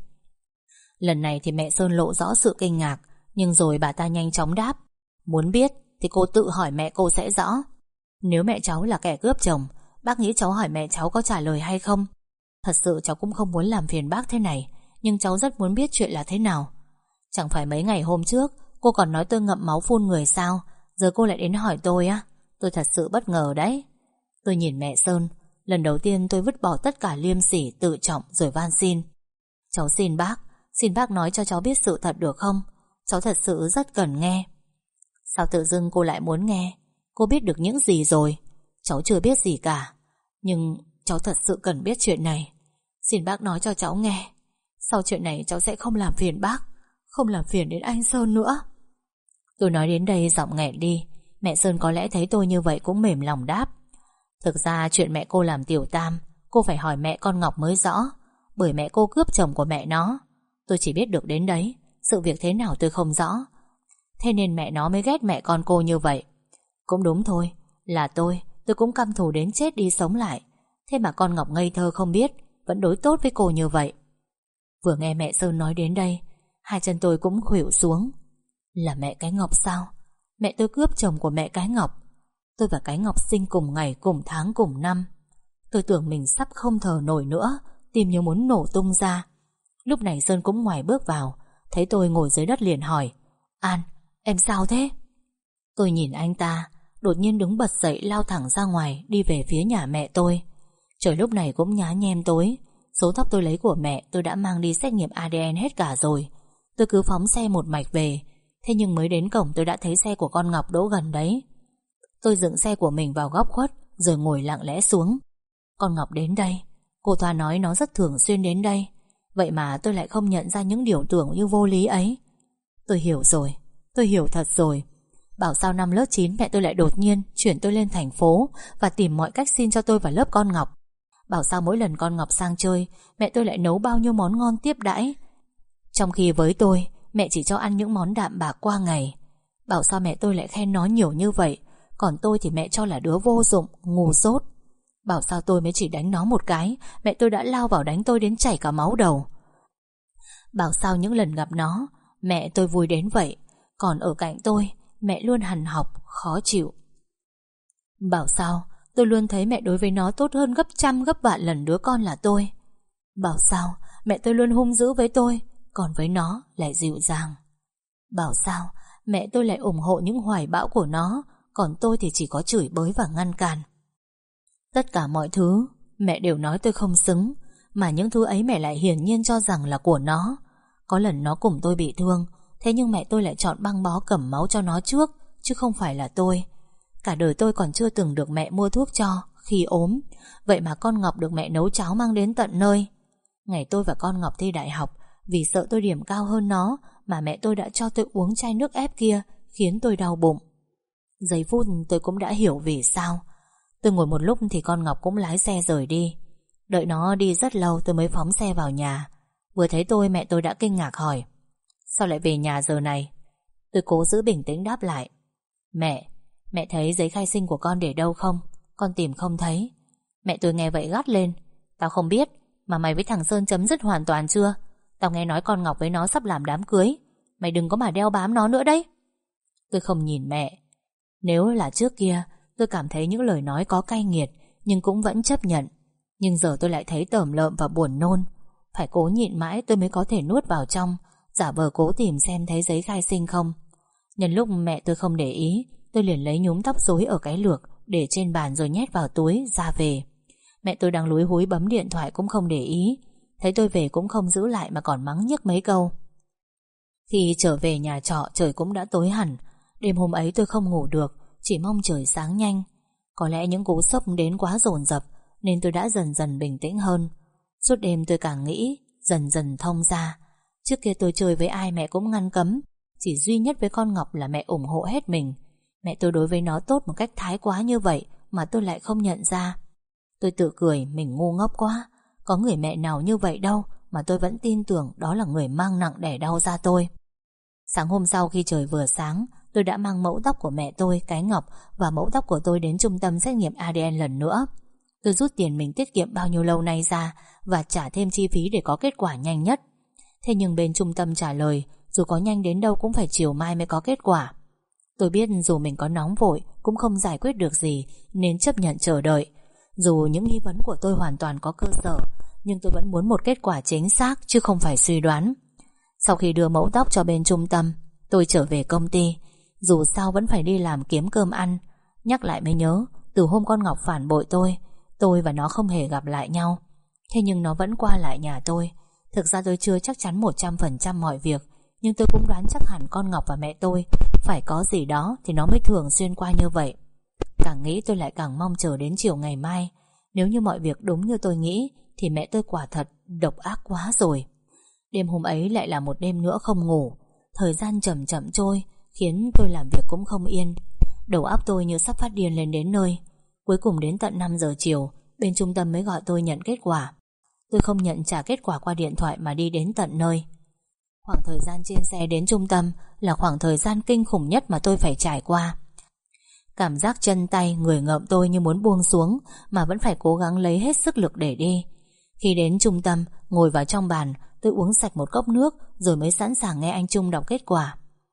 Lần này thì mẹ Sơn lộ rõ sự kinh ngạc, nhưng rồi bà ta nhanh chóng đáp: Muốn biết thì cô tự hỏi mẹ cô sẽ rõ. Nếu mẹ cháu là kẻ cướp chồng, bác nghĩ cháu hỏi mẹ cháu có trả lời hay không? Thật sự cháu cũng không muốn làm phiền bác thế này, nhưng cháu rất muốn biết chuyện là thế nào. Chẳng phải mấy ngày hôm trước cô còn nói tôi ngậm máu phun người sao? Giờ cô lại đến hỏi tôi á? Tôi thật sự bất ngờ đấy. Tôi nhìn mẹ Sơn. Lần đầu tiên tôi vứt bỏ tất cả liêm sỉ, tự trọng rồi van xin: Cháu xin bác nói cho cháu biết sự thật được không? Cháu thật sự rất cần nghe. Sao tự dưng cô lại muốn nghe? Cô biết được những gì rồi? Cháu chưa biết gì cả. Nhưng cháu thật sự cần biết chuyện này. Xin bác nói cho cháu nghe. Sau chuyện này cháu sẽ không làm phiền bác, không làm phiền đến anh Sơn nữa. Tôi nói đến đây giọng nghẹn đi. Mẹ Sơn có lẽ thấy tôi như vậy cũng mềm lòng đáp: Thực ra chuyện mẹ cô làm Tiểu Tam, cô phải hỏi mẹ con Ngọc mới rõ. Bởi mẹ cô cướp chồng của mẹ nó. Tôi chỉ biết được đến đấy, sự việc thế nào tôi không rõ. Thế nên mẹ nó mới ghét mẹ con cô như vậy. Cũng đúng thôi, là tôi cũng căm thù đến chết đi sống lại. Thế mà con Ngọc ngây thơ không biết, vẫn đối tốt với cô như vậy. Vừa nghe mẹ Sơn nói đến đây, hai chân tôi cũng khuỵu xuống. Là mẹ cái Ngọc sao? Mẹ tôi cướp chồng của mẹ cái Ngọc. Tôi và cái Ngọc sinh cùng ngày, cùng tháng, cùng năm. Tôi tưởng mình sắp không thở nổi nữa, tim như muốn nổ tung ra. Lúc này Sơn cũng ngoài bước vào, thấy tôi ngồi dưới đất liền hỏi: An, em sao thế? Tôi nhìn anh ta, đột nhiên đứng bật dậy lao thẳng ra ngoài, đi về phía nhà mẹ tôi. Trời lúc này cũng nhá nhem tối. Số tóc tôi lấy của mẹ tôi đã mang đi xét nghiệm ADN hết cả rồi. Tôi cứ phóng xe một mạch về. Thế nhưng mới đến cổng tôi đã thấy xe của con Ngọc đỗ gần đấy. Tôi dựng xe của mình vào góc khuất rồi ngồi lặng lẽ xuống. Con Ngọc đến đây. Cô Thoa nói nó rất thường xuyên đến đây. Vậy mà tôi lại không nhận ra những điều tưởng như vô lý ấy. Tôi hiểu rồi. Tôi hiểu thật rồi. Bảo sao năm lớp 9 mẹ tôi lại đột nhiên chuyển tôi lên thành phố và tìm mọi cách xin cho tôi vào lớp con Ngọc. Bảo sao mỗi lần con Ngọc sang chơi, mẹ tôi lại nấu bao nhiêu món ngon tiếp đãi, trong khi với tôi mẹ chỉ cho ăn những món đạm bạc qua ngày. Bảo sao mẹ tôi lại khen nó nhiều như vậy, còn tôi thì mẹ cho là đứa vô dụng, ngu dốt. Bảo sao tôi mới chỉ đánh nó một cái, mẹ tôi đã lao vào đánh tôi đến chảy cả máu đầu. Bảo sao những lần gặp nó, mẹ tôi vui đến vậy, còn ở cạnh tôi mẹ luôn hằn học, khó chịu. Bảo sao tôi luôn thấy mẹ đối với nó tốt hơn gấp trăm gấp vạn lần đứa con là tôi. Bảo sao mẹ tôi luôn hung dữ với tôi, còn với nó lại dịu dàng. Bảo sao mẹ tôi lại ủng hộ những hoài bão của nó, còn tôi thì chỉ có chửi bới và ngăn cản. Tất cả mọi thứ mẹ đều nói tôi không xứng, mà những thứ ấy mẹ lại hiển nhiên cho rằng là của nó. Có lần nó cùng tôi bị thương, thế nhưng mẹ tôi lại chọn băng bó cầm máu cho nó trước, chứ không phải là tôi. Cả đời tôi còn chưa từng được mẹ mua thuốc cho khi ốm, vậy mà con Ngọc được mẹ nấu cháo mang đến tận nơi. Ngày tôi và con Ngọc thi đại học, vì sợ tôi điểm cao hơn nó mà mẹ tôi đã cho tôi uống chai nước ép kia, khiến tôi đau bụng. Giây phút tôi cũng đã hiểu vì sao. Tôi ngồi một lúc thì con Ngọc cũng lái xe rời đi. Đợi nó đi rất lâu tôi mới phóng xe vào nhà. Vừa thấy tôi mẹ tôi đã kinh ngạc hỏi: sao lại về nhà giờ này? Tôi cố giữ bình tĩnh đáp lại: Mẹ thấy giấy khai sinh của con để đâu không? Con tìm không thấy. Mẹ tôi nghe vậy gắt lên: tao không biết, mà mày với thằng Sơn chấm dứt hoàn toàn chưa? Tao nghe nói con Ngọc với nó sắp làm đám cưới. Mày đừng có mà đeo bám nó nữa đấy. Tôi không nhìn mẹ. Nếu là trước kia tôi cảm thấy những lời nói có cay nghiệt, nhưng cũng vẫn chấp nhận. Nhưng giờ tôi lại thấy tởm lợm và buồn nôn. Phải cố nhịn mãi tôi mới có thể nuốt vào trong, giả vờ cố tìm xem thấy giấy khai sinh không. Nhân lúc mẹ tôi không để ý, tôi liền lấy nhúm tóc rối ở cái lược để trên bàn rồi nhét vào túi ra về. Mẹ tôi đang lúi húi bấm điện thoại cũng không để ý. Thấy tôi về cũng không giữ lại mà còn mắng nhiếc mấy câu. Khi trở về nhà trọ trời cũng đã tối hẳn. Đêm hôm ấy tôi không ngủ được, chỉ mong trời sáng nhanh. Có lẽ những cú sốc đến quá dồn dập nên tôi đã dần dần bình tĩnh hơn. Suốt đêm tôi càng nghĩ, dần dần thông ra. Trước kia tôi chơi với ai mẹ cũng ngăn cấm, chỉ duy nhất với con Ngọc là mẹ ủng hộ hết mình. Mẹ tôi đối với nó tốt một cách thái quá như vậy mà tôi lại không nhận ra. Tôi tự cười mình ngu ngốc quá. Có người mẹ nào như vậy đâu mà tôi vẫn tin tưởng đó là người mang nặng đẻ đau ra tôi. Sáng hôm sau khi trời vừa sáng, tôi đã mang mẫu tóc của mẹ tôi, cái Ngọc, và mẫu tóc của tôi đến trung tâm xét nghiệm ADN lần nữa. Tôi rút tiền mình tiết kiệm bao nhiêu lâu nay ra và trả thêm chi phí để có kết quả nhanh nhất. Thế nhưng bên trung tâm trả lời dù có nhanh đến đâu cũng phải chiều mai mới có kết quả. Tôi biết dù mình có nóng vội cũng không giải quyết được gì nên chấp nhận chờ đợi. Dù những nghi vấn của tôi hoàn toàn có cơ sở, nhưng tôi vẫn muốn một kết quả chính xác chứ không phải suy đoán. Sau khi đưa mẫu tóc cho bên trung tâm, tôi trở về công ty. Dù sao vẫn phải đi làm kiếm cơm ăn. Nhắc lại mới nhớ, từ hôm con Ngọc phản bội tôi và nó không hề gặp lại nhau. Thế nhưng nó vẫn qua lại nhà tôi. Thực ra tôi chưa chắc chắn 100% mọi việc, nhưng tôi cũng đoán chắc hẳn con Ngọc và mẹ tôi phải có gì đó thì nó mới thường xuyên qua như vậy. Càng nghĩ tôi lại càng mong chờ đến chiều ngày mai. Nếu như mọi việc đúng như tôi nghĩ thì mẹ tôi quả thật độc ác quá rồi. Đêm hôm ấy lại là một đêm nữa không ngủ. Thời gian chậm chậm trôi khiến tôi làm việc cũng không yên. Đầu óc tôi như sắp phát điên lên đến nơi. Cuối cùng đến tận 5 giờ chiều bên trung tâm mới gọi tôi nhận kết quả. Tôi không nhận trả kết quả qua điện thoại mà đi đến tận nơi. Khoảng thời gian trên xe đến trung tâm là khoảng thời gian kinh khủng nhất mà tôi phải trải qua. Cảm giác chân tay người ngợm tôi như muốn buông xuống mà vẫn phải cố gắng lấy hết sức lực để đi. Khi đến trung tâm, ngồi vào trong bàn, tôi uống sạch một cốc nước rồi mới sẵn sàng nghe anh Trung đọc kết quả.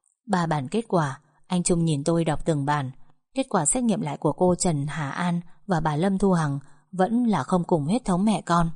3 bản kết quả. Anh Trung nhìn tôi đọc từng bản. Kết quả xét nghiệm lại của cô Trần Hà An và bà Lâm Thu Hằng vẫn là không cùng huyết thống mẹ con.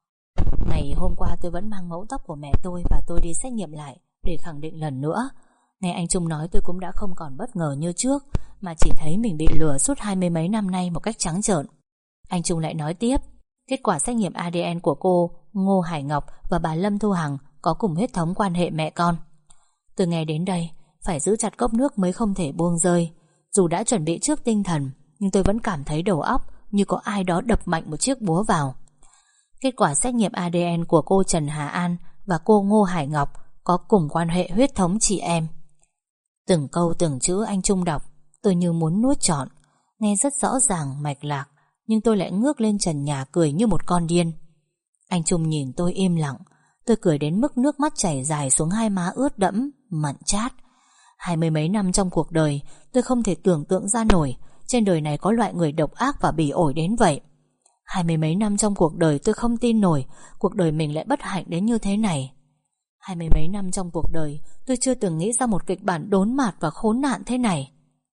Ngày hôm qua tôi vẫn mang mẫu tóc của mẹ tôi và tôi đi xét nghiệm lại để khẳng định lần nữa. Nghe anh Trung nói tôi cũng đã không còn bất ngờ như trước, mà chỉ thấy mình bị lừa suốt 20 mấy năm nay một cách trắng trợn. Anh Trung lại nói tiếp, kết quả xét nghiệm ADN của cô Ngô Hải Ngọc và bà Lâm Thu Hằng có cùng huyết thống quan hệ mẹ con. Tôi nghe đến đây Phải giữ chặt cốc nước mới không thể buông rơi. Dù đã chuẩn bị trước tinh thần, nhưng tôi vẫn cảm thấy đầu óc như có ai đó đập mạnh một chiếc búa vào. Kết quả xét nghiệm ADN của cô Trần Hà An và cô Ngô Hải Ngọc có cùng quan hệ huyết thống chị em. Từng câu từng chữ anh Trung đọc, tôi như muốn nuốt trọn. Nghe rất rõ ràng mạch lạc, nhưng tôi lại ngước lên trần nhà cười như một con điên. Anh Trung nhìn tôi im lặng. Tôi cười đến mức nước mắt chảy dài xuống hai má ướt đẫm, mặn chát. 20 mấy năm trong cuộc đời, tôi không thể tưởng tượng ra nổi trên đời này có loại người độc ác và bỉ ổi đến vậy. 20 mấy năm trong cuộc đời tôi không tin nổi cuộc đời mình lại bất hạnh đến như thế này. 20 mấy năm trong cuộc đời tôi chưa từng nghĩ ra một kịch bản đốn mạt và khốn nạn thế này.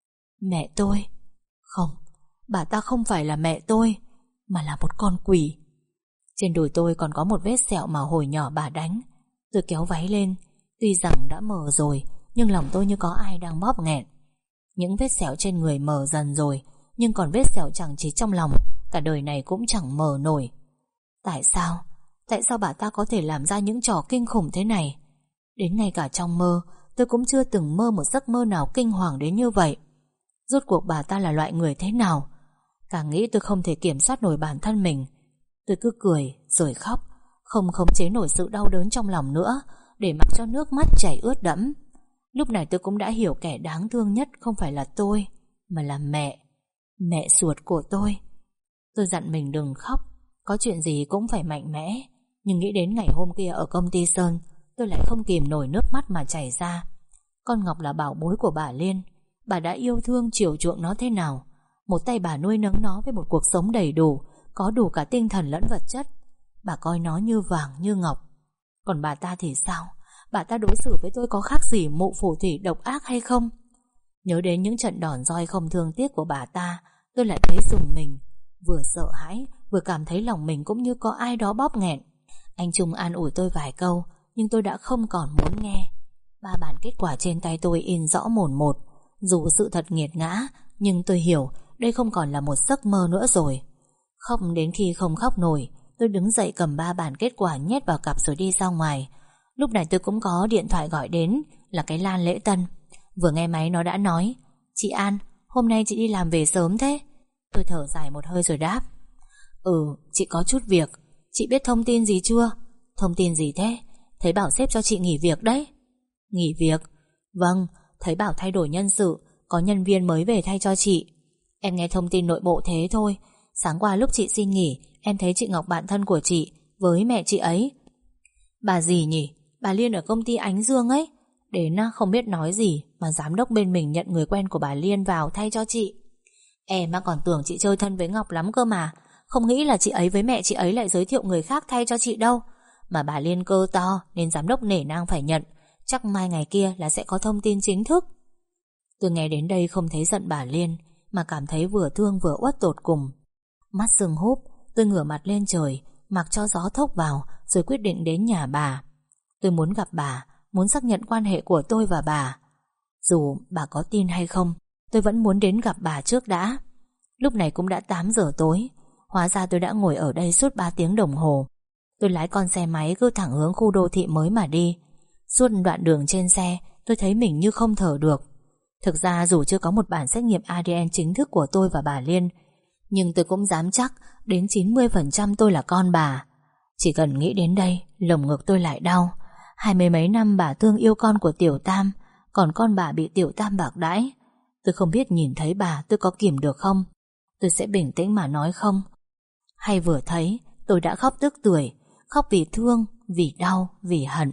Mẹ tôi? Không, bà ta không phải là mẹ tôi, mà là một con quỷ. Trên đùi tôi còn có một vết sẹo mà hồi nhỏ bà đánh. Tôi kéo váy lên. Tuy rằng đã mờ rồi, nhưng lòng tôi như có ai đang bóp nghẹn. Những vết sẹo trên người mờ dần rồi, nhưng còn vết sẹo chẳng chỉ trong lòng, cả đời này cũng chẳng mờ nổi. Tại sao? Tại sao bà ta có thể làm ra những trò kinh khủng thế này? Đến ngay cả trong mơ, tôi cũng chưa từng mơ một giấc mơ nào kinh hoàng đến như vậy. Rốt cuộc bà ta là loại người thế nào? Càng nghĩ tôi không thể kiểm soát nổi bản thân mình. Tôi cứ cười rồi khóc, không khống chế nổi sự đau đớn trong lòng nữa, để mặc cho nước mắt chảy ướt đẫm. Lúc này tôi cũng đã hiểu kẻ đáng thương nhất không phải là tôi, mà là mẹ. Mẹ ruột của tôi. Tôi dặn mình đừng khóc, có chuyện gì cũng phải mạnh mẽ. Nhưng nghĩ đến ngày hôm kia ở công ty Sơn, tôi lại không kìm nổi nước mắt mà chảy ra. Con Ngọc là bảo bối của bà Liên. Bà đã yêu thương chiều chuộng nó thế nào. Một tay bà nuôi nấng nó với một cuộc sống đầy đủ, có đủ cả tinh thần lẫn vật chất. Bà coi nó như vàng như ngọc. Còn bà ta thì sao? Bà ta đối xử với tôi có khác gì mụ phù thủy độc ác hay không? Nhớ đến những trận đòn roi không thương tiếc của bà ta, tôi lại thấy rùng mình. Vừa sợ hãi, vừa cảm thấy lòng mình cũng như có ai đó bóp nghẹn. Anh Trung an ủi tôi vài câu, nhưng tôi đã không còn muốn nghe. 3 bản kết quả trên tay tôi in rõ mồn một. Dù sự thật nghiệt ngã, nhưng tôi hiểu đây không còn là một giấc mơ nữa rồi. Khóc đến khi không khóc nổi, tôi đứng dậy cầm 3 bản kết quả nhét vào cặp rồi đi ra ngoài. Lúc này tôi cũng có điện thoại gọi đến, là cái Lan Lễ Tân. Vừa nghe máy nó đã nói: "Chị An, hôm nay chị đi làm về sớm thế?" Tôi thở dài một hơi rồi đáp: Chị có chút việc. Chị biết thông tin gì chưa?" "Thông tin gì thế?" "Thấy bảo sếp cho chị nghỉ việc đấy." "Nghỉ việc?" "Vâng, thấy bảo thay đổi nhân sự, có nhân viên mới về thay cho chị." "Em nghe thông tin nội bộ thế thôi. Sáng qua lúc chị xin nghỉ, em thấy chị Ngọc bạn thân của chị với mẹ chị ấy." "Bà gì nhỉ?" "Bà Liên ở công ty Ánh Dương ấy. Đến không biết nói gì mà giám đốc bên mình nhận người quen của bà Liên vào thay cho chị." Em còn tưởng chị chơi thân với Ngọc lắm cơ mà. Không nghĩ là chị ấy với mẹ chị ấy lại giới thiệu người khác thay cho chị đâu. Mà bà Liên cơ to nên giám đốc nể nang phải nhận. Chắc mai ngày kia là sẽ có thông tin chính thức. Tôi nghe đến đây không thấy giận bà Liên, mà cảm thấy vừa thương vừa uất tột cùng. Mắt sưng húp, tôi ngửa mặt lên trời, mặc cho gió thốc vào, rồi quyết định đến nhà bà. Tôi muốn gặp bà, muốn xác nhận quan hệ của tôi và bà. Dù bà có tin hay không, tôi vẫn muốn đến gặp bà trước đã. Lúc này cũng đã 8 giờ tối. Hóa ra tôi đã ngồi ở đây suốt 3 tiếng đồng hồ. Tôi lái con xe máy cứ thẳng hướng khu đô thị mới mà đi. Suốt đoạn đường trên xe, tôi thấy mình như không thở được. Thực ra dù chưa có một bản xét nghiệm ADN chính thức của tôi và bà Liên, nhưng tôi cũng dám chắc đến 90% tôi là con bà. Chỉ cần nghĩ đến đây, lồng ngực tôi lại đau. 20 mấy năm bà thương yêu con của Tiểu Tam, còn con bà bị Tiểu Tam bạc đãi. Tôi không biết nhìn thấy bà tôi có kìm được không. Tôi sẽ bình tĩnh mà nói không, hay vừa thấy tôi đã khóc tức tưởi. Khóc vì thương, vì đau, vì hận.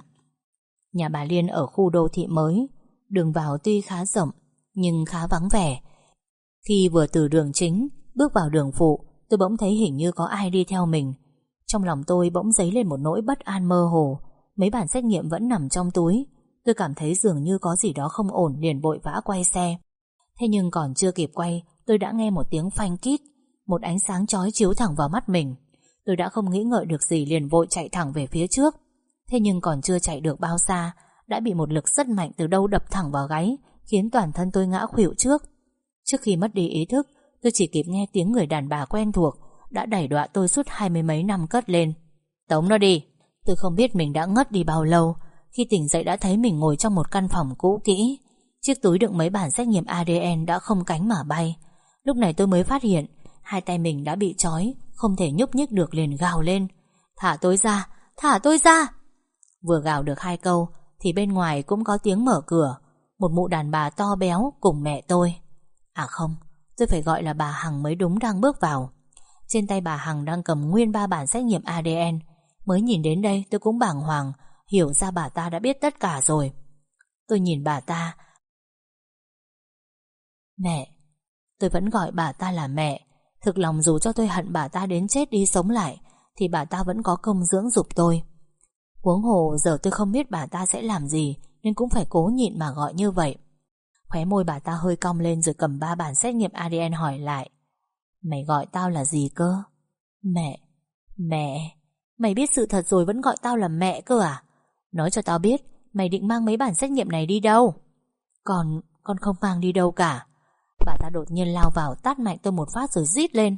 Nhà bà Liên ở khu đô thị mới. Đường vào tuy khá rộng, nhưng khá vắng vẻ. Khi vừa từ đường chính bước vào đường phụ, tôi bỗng thấy hình như có ai đi theo mình. Trong lòng tôi bỗng dấy lên một nỗi bất an mơ hồ. Mấy bản xét nghiệm vẫn nằm trong túi. Tôi cảm thấy dường như có gì đó không ổn, liền vội vã quay xe. Thế nhưng còn chưa kịp quay, tôi đã nghe một tiếng phanh kít. Một ánh sáng chói chiếu thẳng vào mắt mình. Tôi đã không nghĩ ngợi được gì, liền vội chạy thẳng về phía trước. Thế nhưng còn chưa chạy được bao xa, đã bị một lực rất mạnh từ đâu đập thẳng vào gáy, khiến toàn thân tôi ngã khuỵu trước. Trước khi mất đi ý thức, tôi chỉ kịp nghe tiếng người đàn bà quen thuộc đã đẩy đọa tôi suốt 20 mấy năm cất lên: "Tống nó đi." Tôi không biết mình đã ngất đi bao lâu. Khi tỉnh dậy đã thấy mình ngồi trong một căn phòng cũ kỹ. Chiếc túi đựng mấy bản xét nghiệm ADN đã không cánh mà bay. Lúc này tôi mới phát hiện hai tay mình đã bị trói, không thể nhúc nhích được, liền gào lên: "Thả tôi ra! Thả tôi ra!" Vừa gào được 2 câu thì bên ngoài cũng có tiếng mở cửa. Một mụ đàn bà to béo cùng mẹ tôi. À không, tôi phải gọi là bà Hằng mới đúng, đang bước vào. Trên tay bà Hằng đang cầm nguyên 3 bản xét nghiệm ADN. Mới nhìn đến đây tôi cũng bàng hoàng, hiểu ra bà ta đã biết tất cả rồi. Tôi nhìn bà ta. Mẹ. Tôi vẫn gọi bà ta là mẹ. Thực lòng dù cho tôi hận bà ta đến chết đi sống lại thì bà ta vẫn có công dưỡng dục tôi. Huống hồ giờ tôi không biết bà ta sẽ làm gì, nên cũng phải cố nhịn mà gọi như vậy. Khóe môi bà ta hơi cong lên rồi cầm 3 bản xét nghiệm ADN hỏi lại: "Mày gọi tao là gì cơ?" "Mẹ." "Mẹ? Mày biết sự thật rồi vẫn gọi tao là mẹ cơ à? Nói cho tao biết, mày định mang mấy bản xét nghiệm này đi đâu?" Con không mang đi đâu cả." Bà ta đột nhiên lao vào tát mạnh tôi một phát rồi rít lên: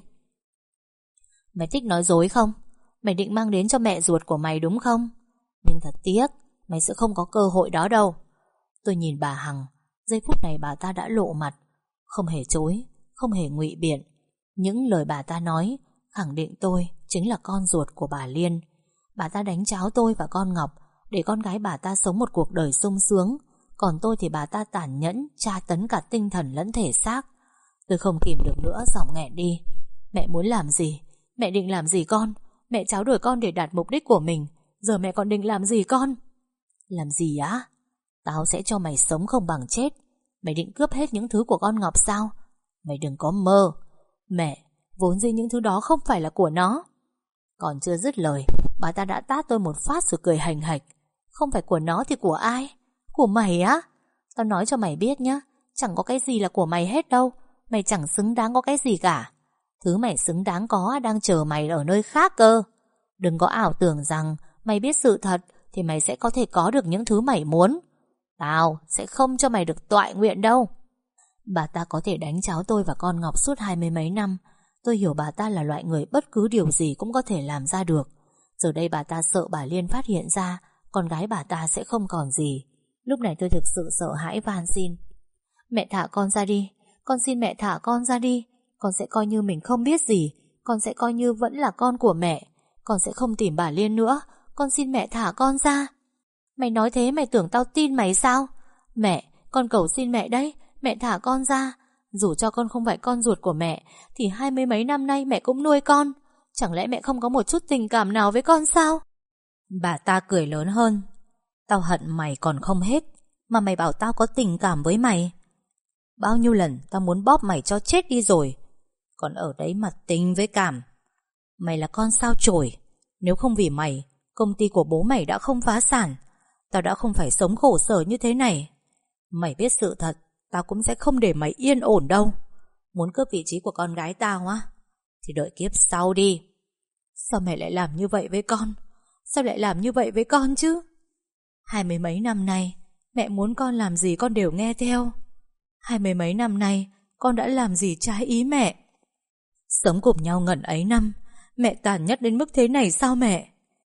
"Mày thích nói dối không? Mày định mang đến cho mẹ ruột của mày đúng không? Nhưng thật tiếc, mày sẽ không có cơ hội đó đâu." Tôi nhìn bà Hằng. Giây phút này bà ta đã lộ mặt, không hề chối, không hề ngụy biện. Những lời bà ta nói khẳng định tôi chính là con ruột của bà Liên. Bà ta đánh tráo tôi và con Ngọc để con gái bà ta sống một cuộc đời sung sướng, còn tôi thì bà ta tàn nhẫn tra tấn cả tinh thần lẫn thể xác. Tôi không kìm được nữa, giọng nghẹn đi: "Mẹ muốn làm gì? Mẹ định làm gì con? Mẹ tráo đuổi con để đạt mục đích của mình, giờ mẹ còn định làm gì con?" "Làm gì á? Tao sẽ cho mày sống không bằng chết. Mày định cướp hết những thứ của con Ngọc sao? Mày đừng có mơ. Mẹ, vốn dĩ những thứ đó không phải là của nó." Còn chưa dứt lời, bà ta đã tát tôi một phát rồi cười hành hạch: "Không phải của nó thì của ai? Của mày á? Tao nói cho mày biết nhá, chẳng có cái gì là của mày hết đâu. Mày chẳng xứng đáng có cái gì cả. Thứ mày xứng đáng có đang chờ mày ở nơi khác cơ. Đừng có ảo tưởng rằng mày biết sự thật thì mày sẽ có thể có được những thứ mày muốn. Tao sẽ không cho mày được toại nguyện đâu." Bà ta có thể đánh tráo tôi và con Ngọc suốt 20 mấy năm. Tôi hiểu bà ta là loại người bất cứ điều gì cũng có thể làm ra được. Giờ đây bà ta sợ bà Liên phát hiện ra con gái bà ta sẽ không còn gì. Lúc này tôi thực sự sợ hãi van xin: "Mẹ thả con ra đi. Con xin mẹ thả con ra đi. Con sẽ coi như mình không biết gì. Con sẽ coi như vẫn là con của mẹ. Con sẽ không tìm bà Liên nữa. Con xin mẹ thả con ra." "Mày nói thế mày tưởng tao tin mày sao? Mẹ, con cầu xin mẹ đấy. Mẹ thả con ra. Dù cho con không phải con ruột của mẹ thì 20 mấy năm nay mẹ cũng nuôi con. Chẳng lẽ mẹ không có một chút tình cảm nào với con sao?" Bà ta cười lớn hơn: "Tao hận mày còn không hết, mà mày bảo tao có tình cảm với mày. Bao nhiêu lần tao muốn bóp mày cho chết đi rồi, còn ở đấy mà tình với cảm. Mày là con sao chổi. Nếu không vì mày, công ty của bố mày đã không phá sản. Tao đã không phải sống khổ sở như thế này. Mày biết sự thật, tao cũng sẽ không để mày yên ổn đâu. Muốn cướp vị trí của con gái tao á, thì đợi kiếp sau đi." "Sao mẹ lại làm như vậy với con? Sao lại làm như vậy với con chứ? 20 mấy năm nay mẹ muốn con làm gì con đều nghe theo. 20 mấy năm nay con đã làm gì trái ý mẹ? Sống cùng nhau ngần ấy năm, mẹ tàn nhẫn đến mức thế này sao mẹ?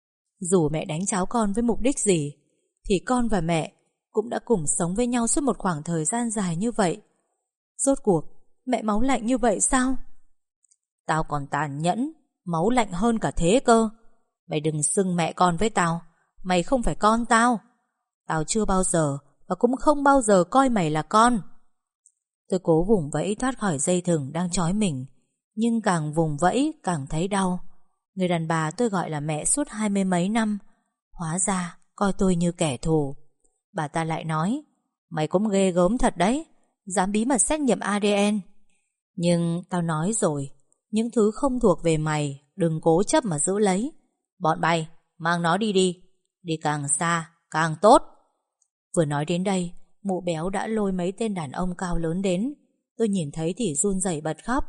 Dù mẹ đánh tráo con với mục đích gì thì con và mẹ cũng đã cùng sống với nhau suốt một khoảng thời gian dài như vậy. Rốt cuộc mẹ máu lạnh như vậy sao?" "Tao còn tàn nhẫn, máu lạnh hơn cả thế cơ. Mày đừng xưng mẹ con với tao. Mày không phải con tao. Tao chưa bao giờ và cũng không bao giờ coi mày là con." Tôi cố vùng vẫy thoát khỏi dây thừng đang trói mình, nhưng càng vùng vẫy càng thấy đau. Người đàn bà tôi gọi là mẹ suốt 20 mấy năm, hóa ra coi tôi như kẻ thù. Bà ta lại nói: "Mày cũng ghê gớm thật đấy, dám bí mật xét nghiệm ADN. Nhưng tao nói rồi, những thứ không thuộc về mày đừng cố chấp mà giữ lấy. Bọn bay, mang nó đi đi. Đi càng xa càng tốt." Vừa nói đến đây, mụ béo đã lôi mấy tên đàn ông cao lớn đến. Tôi nhìn thấy thì run rẩy bật khóc.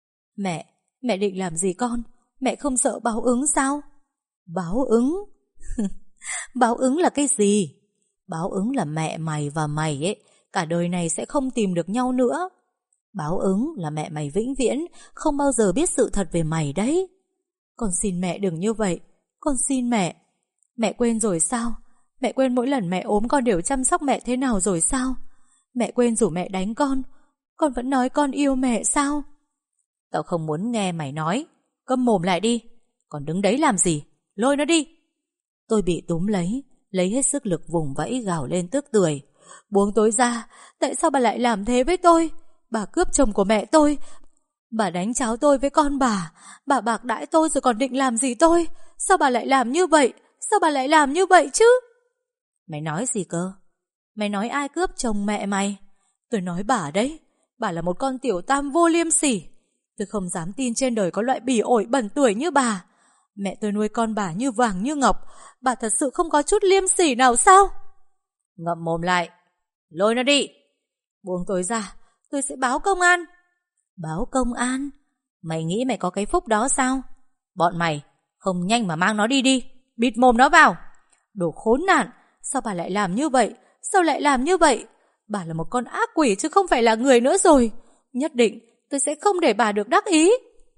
Mẹ định làm gì con? Mẹ không sợ báo ứng sao?" "Báo ứng?" "Báo ứng là cái gì? Báo ứng là mẹ mày và mày ấy cả đời này sẽ không tìm được nhau nữa. Báo ứng là mẹ mày vĩnh viễn không bao giờ biết sự thật về mày đấy. Con xin mẹ đừng như vậy. Con xin mẹ. Mẹ quên rồi sao? Mẹ quên mỗi lần mẹ ốm con đều chăm sóc mẹ thế nào rồi sao? Mẹ quên rủ mẹ đánh con vẫn nói con yêu mẹ sao? Tao không muốn nghe mày nói. Câm mồm lại đi. Còn đứng đấy làm gì? Lôi nó đi. Tôi bị túm lấy hết sức lực vùng vẫy gào lên tức tưởi. Buông tôi ra. Tại sao bà lại làm thế với tôi? Bà cướp chồng của mẹ tôi. Bà đánh cháu tôi với con bà. Bà bạc đãi tôi rồi còn định làm gì tôi? Sao bà lại làm như vậy? Sao bà lại làm như vậy chứ? Mày nói gì cơ? Mày nói ai cướp chồng mẹ mày? Tôi nói bà đấy. Bà là một con tiểu tam vô liêm sỉ. Tôi không dám tin trên đời có loại bỉ ổi bẩn tuổi như bà. Mẹ tôi nuôi con bà như vàng như ngọc. Bà thật sự không có chút liêm sỉ nào sao? Ngậm mồm lại. Lôi nó đi. Buông tôi ra. Tôi sẽ báo công an. Báo công an? Mày nghĩ mày có cái phúc đó sao? Bọn mày không nhanh mà mang nó đi đi. Bịt mồm nó vào. Đồ khốn nạn. Sao bà lại làm như vậy? Sao lại làm như vậy? Bà là một con ác quỷ chứ không phải là người nữa rồi. Nhất định tôi sẽ không để bà được đắc ý.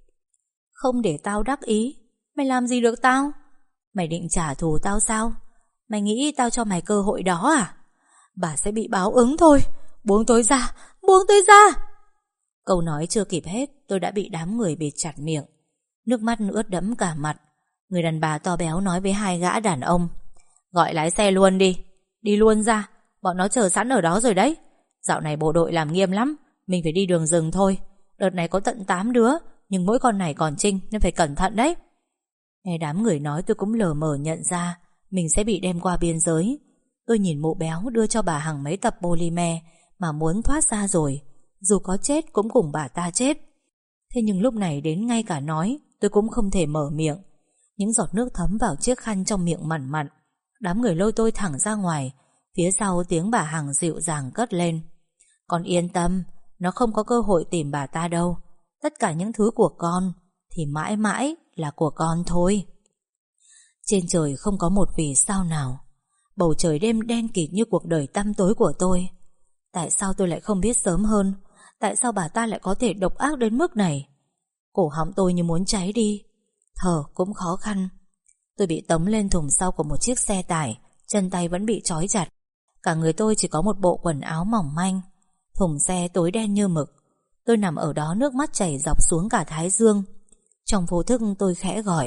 Không để tao đắc ý? Mày làm gì được tao? Mày định trả thù tao sao? Mày nghĩ tao cho mày cơ hội đó à? Bà sẽ bị báo ứng thôi. Buông tôi ra. Buông tôi ra. Câu nói chưa kịp hết, tôi đã bị đám người bịt chặt miệng. Nước mắt ướt đẫm cả mặt. Người đàn bà to béo nói với hai gã đàn ông: Gọi lái xe luôn đi. Đi luôn ra. Bọn nó chờ sẵn ở đó rồi đấy. Dạo này bộ đội làm nghiêm lắm. Mình phải đi đường rừng thôi. Đợt này có tận 8 đứa, nhưng mỗi con này còn trinh nên phải cẩn thận đấy. Nghe đám người nói tôi cũng lờ mờ nhận ra mình sẽ bị đem qua biên giới. Tôi nhìn mụ béo đưa cho bà Hằng mấy tập polymer mà muốn thoát ra rồi. Dù có chết cũng cùng bà ta chết. Thế nhưng lúc này đến ngay cả nói tôi cũng không thể mở miệng. Những giọt nước thấm vào chiếc khăn trong miệng mặn mặn. Đám người lôi tôi thẳng ra ngoài. Phía sau tiếng bà Hằng dịu dàng cất lên: Con yên tâm, nó không có cơ hội tìm bà ta đâu. Tất cả những thứ của con thì mãi mãi là của con thôi. Trên trời không có một vì sao nào. Bầu trời đêm đen kịt như cuộc đời tăm tối của tôi. Tại sao tôi lại không biết sớm hơn? Tại sao bà ta lại có thể độc ác đến mức này? Cổ họng tôi như muốn cháy đi. Thở cũng khó khăn. Tôi bị tống lên thùng sau của một chiếc xe tải. Chân tay vẫn bị trói chặt. Cả người tôi chỉ có một bộ quần áo mỏng manh. Thùng xe tối đen như mực. Tôi nằm ở đó nước mắt chảy dọc xuống cả thái dương. Trong vô thức tôi khẽ gọi: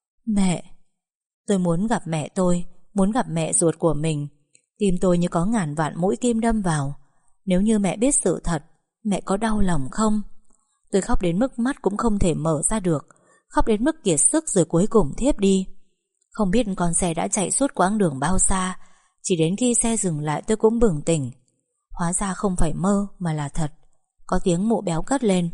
Mẹ. Tôi muốn gặp mẹ tôi. Muốn gặp mẹ ruột của mình. Tim tôi như có ngàn vạn mũi kim đâm vào. Nếu như mẹ biết sự thật, mẹ có đau lòng không? Tôi khóc đến mức mắt cũng không thể mở ra được. Khóc đến mức kiệt sức rồi cuối cùng thiếp đi. Không biết con xe đã chạy suốt quãng đường bao xa. Chỉ đến khi xe dừng lại tôi cũng bừng tỉnh. Hóa ra không phải mơ mà là thật. Có tiếng mụ béo cất lên: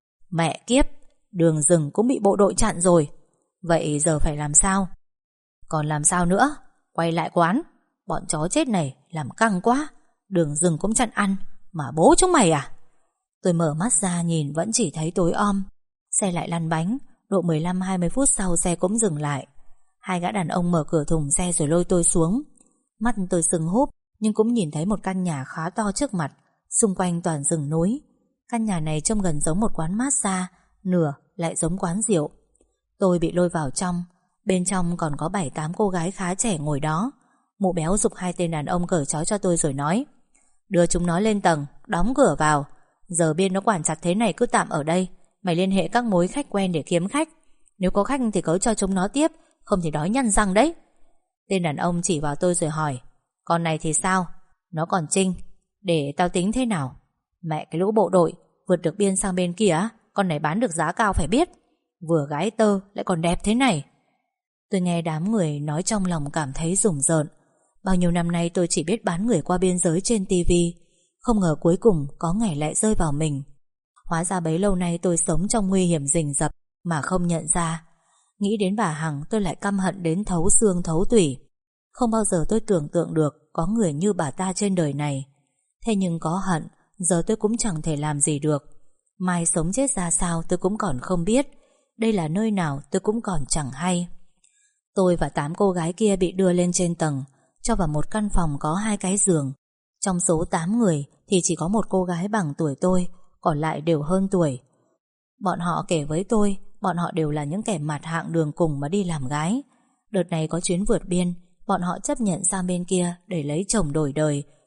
Mẹ kiếp, đường rừng cũng bị bộ đội chặn rồi. Vậy giờ phải làm sao? Còn làm sao nữa? Quay lại quán. Bọn chó chết này làm căng quá. Đường rừng cũng chặn ăn. Mà bố chúng mày à? Tôi mở mắt ra nhìn vẫn chỉ thấy tối om. Xe lại lăn bánh. Độ 15-20 phút sau xe cũng dừng lại. Hai gã đàn ông mở cửa thùng xe rồi lôi tôi xuống. Mắt tôi sưng húp, nhưng cũng nhìn thấy một căn nhà khá to trước mặt. Xung quanh toàn rừng núi. Căn nhà này trông gần giống một quán massage, nửa lại giống quán rượu. Tôi bị lôi vào trong. Bên trong còn có 7-8 cô gái khá trẻ ngồi đó. Mụ béo giục hai tên đàn ông cởi trói cho tôi rồi nói: Đưa chúng nó lên tầng, đóng cửa vào. Giờ biên nó quản chặt thế này cứ tạm ở đây. Mày liên hệ các mối khách quen để kiếm khách. Nếu có khách thì cớ cho chúng nó tiếp, không thì đói nhăn răng đấy. Tên đàn ông chỉ vào tôi rồi hỏi: Con này thì sao? Nó còn trinh. Để tao tính thế nào? Mẹ cái lũ bộ đội, vượt được biên sang bên kia, con này bán được giá cao phải biết. Vừa gái tơ lại còn đẹp thế này. Tôi nghe đám người nói trong lòng cảm thấy rùng rợn. Bao nhiêu năm nay tôi chỉ biết bán người qua biên giới trên tivi. Không ngờ cuối cùng có ngày lại rơi vào mình. Hóa ra bấy lâu nay tôi sống trong nguy hiểm rình rập mà không nhận ra. Nghĩ đến bà Hằng tôi lại căm hận đến thấu xương thấu tủy. Không bao giờ tôi tưởng tượng được có người như bà ta trên đời này. Thế nhưng có hận, giờ tôi cũng chẳng thể làm gì được. Mai sống chết ra sao tôi cũng còn không biết. Đây là nơi nào tôi cũng còn chẳng hay. Tôi và 8 cô gái kia bị đưa lên trên tầng, cho vào một căn phòng có 2 cái giường. Trong số 8 người thì chỉ có một cô gái bằng tuổi tôi, còn lại đều hơn tuổi. Bọn họ kể với tôi, bọn họ đều là những kẻ mạt hạng đường cùng mà đi làm gái. Đợt này có chuyến vượt biên, bọn họ chấp nhận sang bên kia để lấy chồng đổi đời,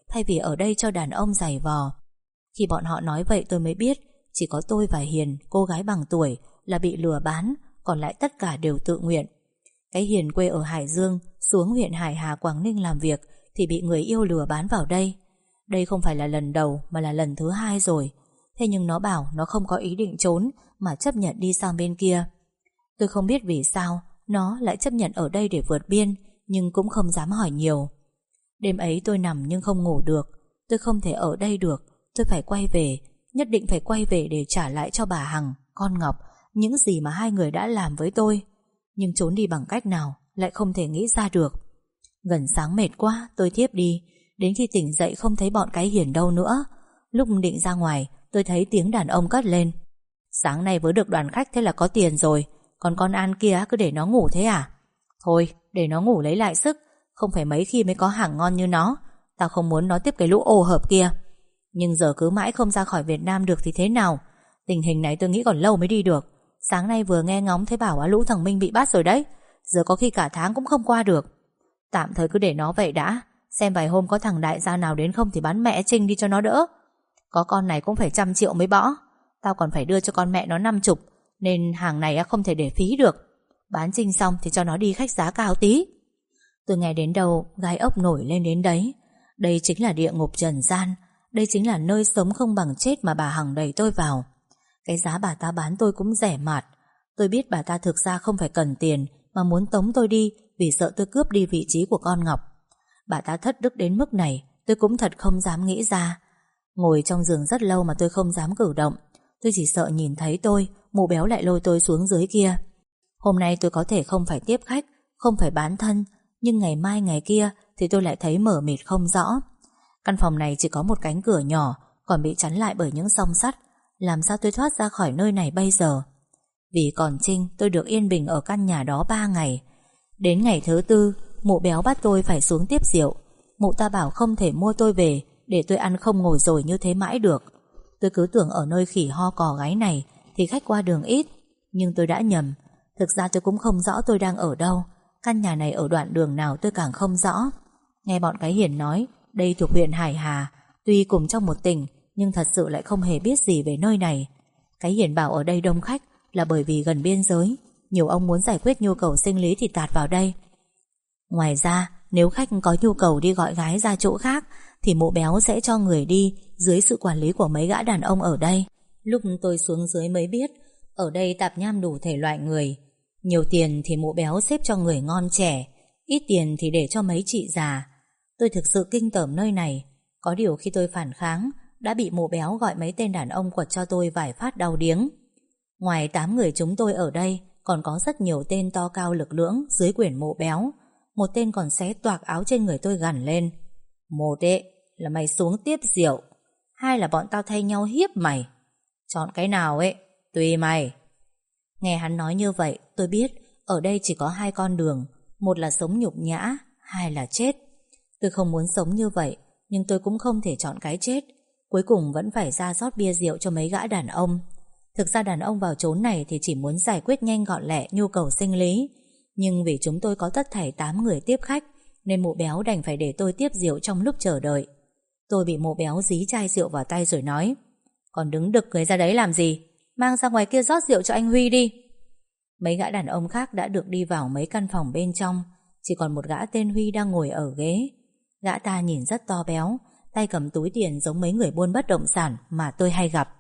thay vì ở đây cho đàn ông giày vò. Khi bọn họ nói vậy tôi mới biết chỉ có tôi và Hiền, cô gái bằng tuổi, là bị lừa bán, còn lại tất cả đều tự nguyện. Cái Hiền quê ở Hải Dương xuống huyện Hải Hà, Quảng Ninh làm việc thì bị người yêu lừa bán vào đây. Đây không phải là lần đầu mà là lần thứ 2 rồi. Thế nhưng nó bảo nó không có ý định trốn mà chấp nhận đi sang bên kia. Tôi không biết vì sao nó lại chấp nhận ở đây để vượt biên, nhưng cũng không dám hỏi nhiều. Đêm ấy tôi nằm nhưng không ngủ được. Tôi không thể ở đây được. Tôi phải quay về, nhất định phải quay về để trả lại cho bà Hằng, con Ngọc những gì mà hai người đã làm với tôi. Nhưng trốn đi bằng cách nào lại không thể nghĩ ra được. Gần sáng mệt quá tôi thiếp đi. Đến khi tỉnh dậy không thấy bọn cái Hiền đâu nữa. Lúc định ra ngoài tôi thấy tiếng đàn ông cất lên: "Sáng nay với được đoàn khách thế là có tiền rồi. Còn con An kia cứ để nó ngủ thế à? Thôi để nó ngủ lấy lại sức. Không phải mấy khi mới có hàng ngon như nó. Tao không muốn nó tiếp cái lũ ô hợp kia. Nhưng giờ cứ mãi không ra khỏi Việt Nam được thì thế nào? Tình hình này tôi nghĩ còn lâu mới đi được. Sáng nay vừa nghe ngóng thấy bảo lũ thằng Minh bị bắt rồi đấy. Giờ có khi cả tháng cũng không qua được. Tạm thời cứ để nó vậy đã. Xem vài hôm có thằng đại gia nào đến không thì bán mẹ Trinh đi cho nó đỡ. Có con này cũng phải 100 triệu mới bỏ. Tao còn phải đưa cho con mẹ nó 50, nên hàng này không thể để phí được. Bán Trinh xong thì cho nó đi khách giá cao tí." Tôi nghe đến đâu gai ốc nổi lên đến đấy. Đây chính là địa ngục trần gian. Đây chính là nơi sống không bằng chết mà bà Hằng đẩy tôi vào. Cái giá bà ta bán tôi cũng rẻ mạt. Tôi biết bà ta thực ra không phải cần tiền mà muốn tống tôi đi vì sợ tôi cướp đi vị trí của con Ngọc. Bà ta thất đức đến mức này tôi cũng thật không dám nghĩ ra. Ngồi trong giường rất lâu mà tôi không dám cử động. Tôi chỉ sợ nhìn thấy tôi, mụ béo lại lôi tôi xuống dưới kia. Hôm nay tôi có thể không phải tiếp khách, không phải bán thân, nhưng ngày mai ngày kia thì tôi lại thấy mờ mịt không rõ. Căn phòng này chỉ có một cánh cửa nhỏ, còn bị chắn lại bởi những song sắt. Làm sao tôi thoát ra khỏi nơi này bây giờ? Vì còn Trinh tôi được yên bình ở căn nhà đó 3 ngày. Đến ngày thứ 4, mụ béo bắt tôi phải xuống tiếp rượu. Mụ ta bảo không thể mua tôi về để tôi ăn không ngồi rồi như thế mãi được. Tôi cứ tưởng ở nơi khỉ ho cò gáy này thì khách qua đường ít. Nhưng tôi đã nhầm. Thực ra tôi cũng không rõ tôi đang ở đâu. Căn nhà này ở đoạn đường nào tôi càng không rõ. Nghe bọn cái Hiền nói đây thuộc huyện Hải Hà, tuy cùng trong một tỉnh nhưng thật sự lại không hề biết gì về nơi này. Cái Hiền bảo ở đây đông khách là bởi vì gần biên giới, nhiều ông muốn giải quyết nhu cầu sinh lý thì tạt vào đây. Ngoài ra nếu khách có nhu cầu đi gọi gái ra chỗ khác thì mụ béo sẽ cho người đi dưới sự quản lý của mấy gã đàn ông ở đây. Lúc tôi xuống dưới mới biết ở đây tạp nham đủ thể loại người. Nhiều tiền thì mụ béo xếp cho người ngon trẻ, ít tiền thì để cho mấy chị già. Tôi thực sự kinh tởm nơi này. Có điều khi tôi phản kháng đã bị mụ béo gọi mấy tên đàn ông quật cho tôi vài phát đau điếng. Ngoài 8 người chúng tôi ở đây còn có rất nhiều tên to cao lực lưỡng dưới quyền mụ béo. Một tên còn xé toạc áo trên người tôi gằn lên: "Một là mày xuống tiếp rượu, 2 là bọn tao thay nhau hiếp mày. Chọn cái nào tùy mày." Nghe hắn nói như vậy tôi biết ở đây chỉ có 2 con đường. Một là sống nhục nhã, 2 là chết. Tôi không muốn sống như vậy, nhưng tôi cũng không thể chọn cái chết. Cuối cùng vẫn phải ra rót bia rượu cho mấy gã đàn ông. Thực ra đàn ông vào chốn này thì chỉ muốn giải quyết nhanh gọn lẹ nhu cầu sinh lý. Nhưng vì chúng tôi có tất thảy 8 người tiếp khách nên mụ béo đành phải để tôi tiếp rượu trong lúc chờ đợi. Tôi bị mụ béo dí chai rượu vào tay rồi nói: "Còn đứng đực người ra đấy làm gì? Mang ra ngoài kia rót rượu cho anh Huy đi." Mấy gã đàn ông khác đã được đi vào mấy căn phòng bên trong. Chỉ còn một gã tên Huy đang ngồi ở ghế. Gã ta nhìn rất to béo, tay cầm túi tiền giống mấy người buôn bất động sản mà tôi hay gặp.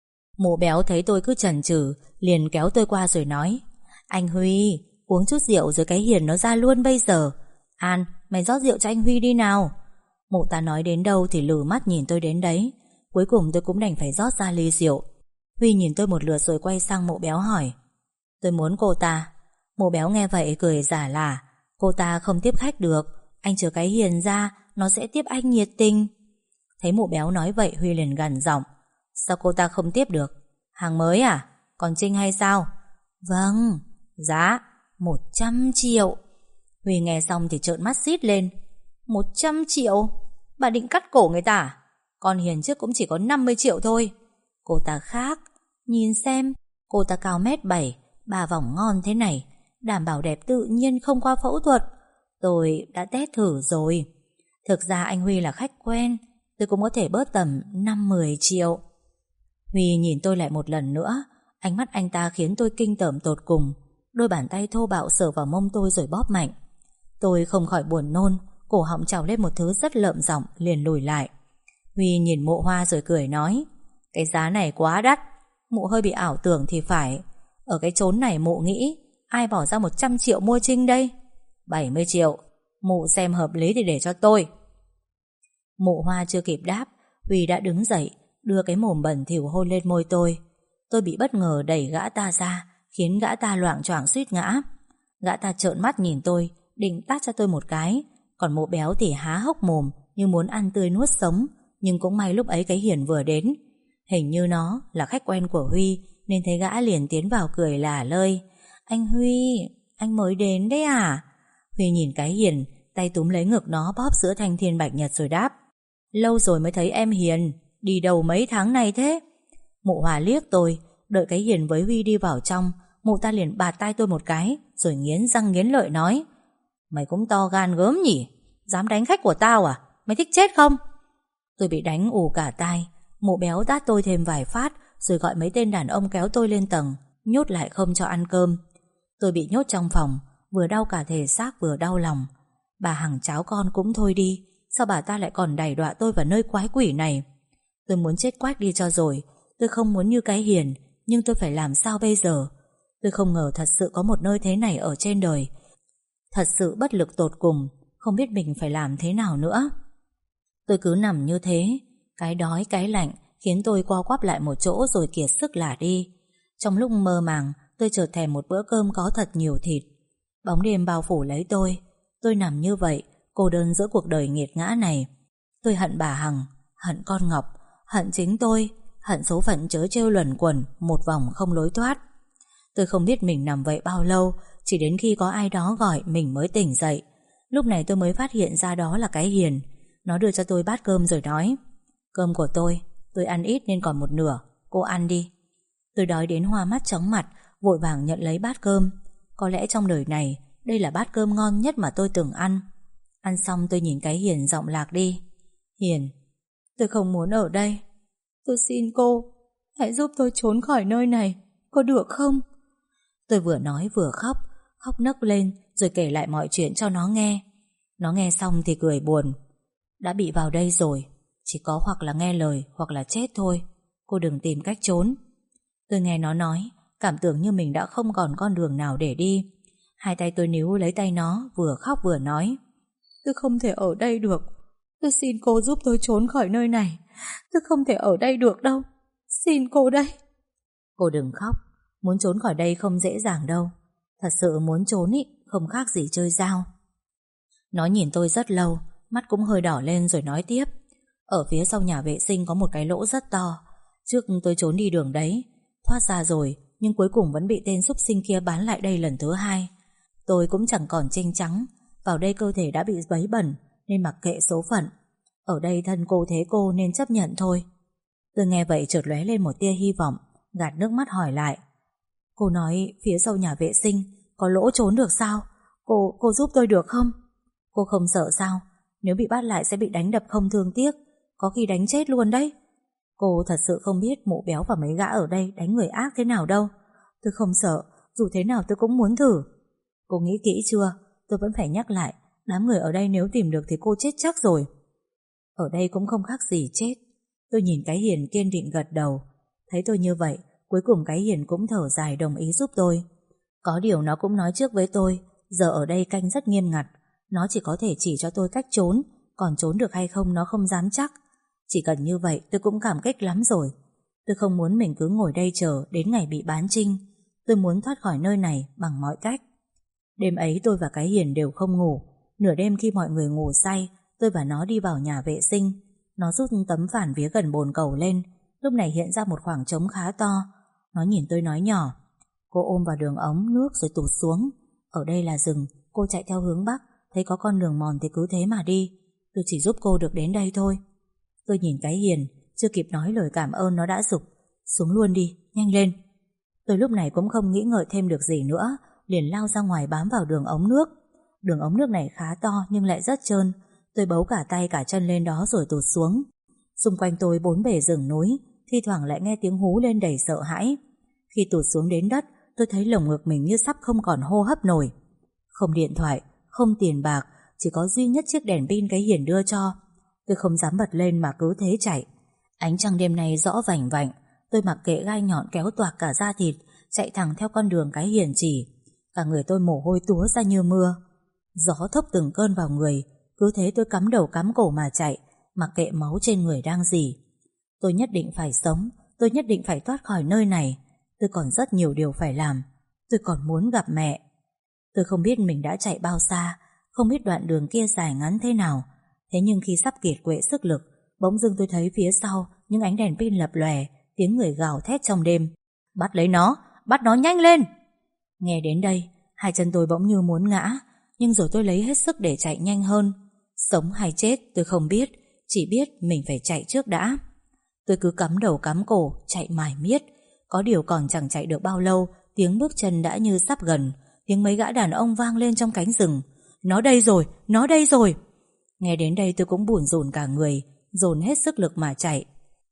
Mụ béo thấy tôi cứ chần chừ liền kéo tôi qua rồi nói: "Anh Huy, uống chút rượu rồi cái Hiền nó ra luôn bây giờ. An, mày rót rượu cho anh Huy đi nào." Mụ ta nói đến đâu thì lử mắt nhìn tôi đến đấy. Cuối cùng tôi cũng đành phải rót ra ly rượu. Huy nhìn tôi một lượt rồi quay sang mụ béo hỏi: "Tôi muốn cô ta." Mụ béo nghe vậy cười giả lả: "Cô ta không tiếp khách được, anh chờ cái Hiền ra, nó sẽ tiếp anh nhiệt tình." Thấy mụ béo nói vậy Huy liền gằn giọng: "Sao cô ta không tiếp được? Hàng mới à? Còn Trinh hay sao?" "Vâng." "Giá 100 triệu." Huy nghe xong thì trợn mắt rít lên: 100 triệu? Bà định cắt cổ người ta à? Con Hiền trước cũng chỉ có 50 triệu thôi. Cô ta khác. Nhìn xem, cô ta cao 1m7, 3 vòng ngon thế này, đảm bảo đẹp tự nhiên không qua phẫu thuật. Tôi đã test thử rồi. Thực ra anh Huy là khách quen, tôi cũng có thể bớt tầm 5-10 triệu. Huy nhìn tôi lại một lần nữa. Ánh mắt anh ta khiến tôi kinh tởm tột cùng. Đôi bàn tay thô bạo sờ vào mông tôi rồi bóp mạnh. Tôi không khỏi buồn nôn, cổ họng trào lên một thứ rất lợm giọng, liền lùi lại. Huy nhìn Mộ Hoa rồi cười nói: cái giá này quá đắt, mụ hơi bị ảo tưởng thì phải. Ở cái chốn này mụ nghĩ ai bỏ ra 100 triệu mua Trinh đây? 70 triệu, mụ xem hợp lý thì để cho tôi. Mộ Hoa chưa kịp đáp, Huy đã đứng dậy, đưa cái mồm bẩn thỉu hôn lên môi tôi. Tôi bị bất ngờ đẩy gã ta ra, khiến gã ta loạng choạng suýt ngã. Gã ta trợn mắt nhìn tôi, định tát cho tôi một cái. Còn Mộ Béo thì há hốc mồm như muốn ăn tươi nuốt sống. Nhưng cũng may lúc ấy cái Hiền vừa đến. Hình như nó là khách quen của Huy, nên thấy gã liền tiến vào cười lả lơi: anh Huy, anh mới đến đấy à? Huy nhìn cái Hiền, tay túm lấy ngực nó bóp giữa thanh thiên bạch nhật rồi đáp: lâu rồi mới thấy em Hiền, đi đâu mấy tháng này thế? Mụ Hòa liếc tôi, đợi cái Hiền với Huy đi vào trong, mụ ta liền bạt tai tôi một cái, rồi nghiến răng nghiến lợi nói: mày cũng to gan gớm nhỉ, dám đánh khách của tao à? Mày thích chết không? Tôi bị đánh ù cả tai. Mụ Béo tát tôi thêm vài phát, rồi gọi mấy tên đàn ông kéo tôi lên tầng, nhốt lại không cho ăn cơm. Tôi bị nhốt trong phòng, vừa đau cả thể xác vừa đau lòng. Bà Hằng cháo con cũng thôi đi, sao bà ta lại còn đày đọa tôi vào nơi quái quỷ này? Tôi muốn chết quách đi cho rồi. Tôi không muốn như cái Hiền, nhưng tôi phải làm sao bây giờ? Tôi không ngờ thật sự có một nơi thế này ở trên đời. Thật sự bất lực tột cùng, không biết mình phải làm thế nào nữa. Tôi cứ nằm như thế, cái đói cái lạnh khiến tôi co quắp lại một chỗ rồi kiệt sức lả đi. Trong lúc mơ màng, tôi chợt thèm một bữa cơm có thật nhiều thịt. Bóng đêm bao phủ lấy tôi nằm như vậy, cô đơn giữa cuộc đời nghiệt ngã này. Tôi hận bà Hằng, hận con Ngọc, hận chính tôi, hận số phận trớ trêu luẩn quẩn một vòng không lối thoát. Tôi không biết mình nằm vậy bao lâu, chỉ đến khi có ai đó gọi mình mới tỉnh dậy. Lúc này tôi mới phát hiện ra đó là cái Hiền. Nó đưa cho tôi bát cơm rồi nói: cơm của tôi ăn ít nên còn một nửa, cô ăn đi. Tôi đói đến hoa mắt chóng mặt, vội vàng nhận lấy bát cơm. Có lẽ trong đời này, đây là bát cơm ngon nhất mà tôi từng ăn. Ăn xong tôi nhìn cái Hiền giọng lạc đi: Hiền, tôi không muốn ở đây. Tôi xin cô, hãy giúp tôi trốn khỏi nơi này, có được không? Tôi vừa nói vừa khóc, khóc nấc lên rồi kể lại mọi chuyện cho nó nghe. Nó nghe xong thì cười buồn: đã bị vào đây rồi, chỉ có hoặc là nghe lời hoặc là chết thôi. Cô đừng tìm cách trốn. Tôi nghe nó nói, cảm tưởng như mình đã không còn con đường nào để đi. Hai tay tôi níu lấy tay nó, vừa khóc vừa nói: tôi không thể ở đây được. Tôi xin cô giúp tôi trốn khỏi nơi này. Tôi không thể ở đây được đâu. Xin cô đây. Cô đừng khóc. Muốn trốn khỏi đây không dễ dàng đâu. Thật sự muốn trốn ý, không khác gì chơi dao. Nó nhìn tôi rất lâu, mắt cũng hơi đỏ lên rồi nói tiếp: ở phía sau nhà vệ sinh có một cái lỗ rất to. Trước tôi trốn đi đường đấy, thoát ra rồi, nhưng cuối cùng vẫn bị tên súc sinh kia bán lại đây lần thứ hai. Tôi cũng chẳng còn chênh trắng, vào đây cơ thể đã bị vấy bẩn, nên mặc kệ số phận. Ở đây thân cô thế cô nên chấp nhận thôi. Tôi nghe vậy chợt lóe lên một tia hy vọng, gạt nước mắt hỏi lại: cô nói phía sau nhà vệ sinh có lỗ trốn được sao? Cô giúp tôi được không? Cô không sợ sao? Nếu bị bắt lại sẽ bị đánh đập không thương tiếc, có khi đánh chết luôn đấy. Cô thật sự không biết Mụ Béo và mấy gã ở đây đánh người ác thế nào đâu. Tôi không sợ, dù thế nào tôi cũng muốn thử. Cô nghĩ kỹ chưa? Tôi vẫn phải nhắc lại, đám người ở đây nếu tìm được thì cô chết chắc rồi. Ở đây cũng không khác gì chết. Tôi nhìn cái Hiền kiên định gật đầu. Thấy tôi như vậy, cuối cùng cái Hiền cũng thở dài đồng ý giúp tôi. Có điều nó cũng nói trước với tôi, giờ ở đây canh rất nghiêm ngặt. Nó chỉ có thể chỉ cho tôi cách trốn, còn trốn được hay không nó không dám chắc. Chỉ cần như vậy tôi cũng cảm kích lắm rồi. Tôi không muốn mình cứ ngồi đây chờ đến ngày bị bán Trinh. Tôi muốn thoát khỏi nơi này bằng mọi cách. Đêm ấy tôi và cái Hiền đều không ngủ. Nửa đêm khi mọi người ngủ say, tôi và nó đi vào nhà vệ sinh. Nó rút tấm phản vía gần bồn cầu lên. Lúc này hiện ra một khoảng trống khá to. Nó nhìn tôi nói nhỏ: cô ôm vào đường ống nước rồi tụt xuống. Ở đây là rừng, cô chạy theo hướng bắc, thấy có con đường mòn thì cứ thế mà đi. Tôi chỉ giúp cô được đến đây thôi. Tôi nhìn cái Hiền, chưa kịp nói lời cảm ơn nó đã giục: xuống luôn đi, nhanh lên. Tôi lúc này cũng không nghĩ ngợi thêm được gì nữa, liền lao ra ngoài bám vào đường ống nước. Đường ống nước này khá to nhưng lại rất trơn. Tôi bấu cả tay cả chân lên đó rồi tụt xuống. Xung quanh tôi bốn bề rừng núi, thi thoảng lại nghe tiếng hú lên đầy sợ hãi. Khi tụt xuống đến đất, tôi thấy lồng ngực mình như sắp không còn hô hấp nổi. Không điện thoại, không tiền bạc, chỉ có duy nhất chiếc đèn pin cái Hiền đưa cho. Tôi không dám bật lên mà cứ thế chạy. Ánh trăng đêm nay rõ vành vạnh. Tôi mặc kệ gai nhọn kéo toạc cả da thịt, chạy thẳng theo con đường cái Hiền chỉ. Cả người tôi mồ hôi túa ra như mưa. Gió thốc từng cơn vào người. Cứ thế tôi cắm đầu cắm cổ mà chạy, mặc kệ máu trên người đang rỉ. Tôi nhất định phải sống. Tôi nhất định phải thoát khỏi nơi này. Tôi còn rất nhiều điều phải làm. Tôi còn muốn gặp mẹ. Tôi không biết mình đã chạy bao xa, không biết đoạn đường kia dài ngắn thế nào. Thế nhưng khi sắp kiệt quệ sức lực, bỗng dưng tôi thấy phía sau những ánh đèn pin lập lòe, tiếng người gào thét trong đêm. Bắt lấy nó, bắt nó nhanh lên. Nghe đến đây, hai chân tôi bỗng như muốn ngã, nhưng rồi tôi lấy hết sức để chạy nhanh hơn. Sống hay chết tôi không biết, chỉ biết mình phải chạy trước đã. Tôi cứ cắm đầu cắm cổ, chạy mải miết. Có điều còn chẳng chạy được bao lâu, tiếng bước chân đã như sắp gần. Tiếng mấy gã đàn ông vang lên trong cánh rừng. Nó đây rồi, nó đây rồi. Nghe đến đây tôi cũng bủn rủn cả người, dồn hết sức lực mà chạy.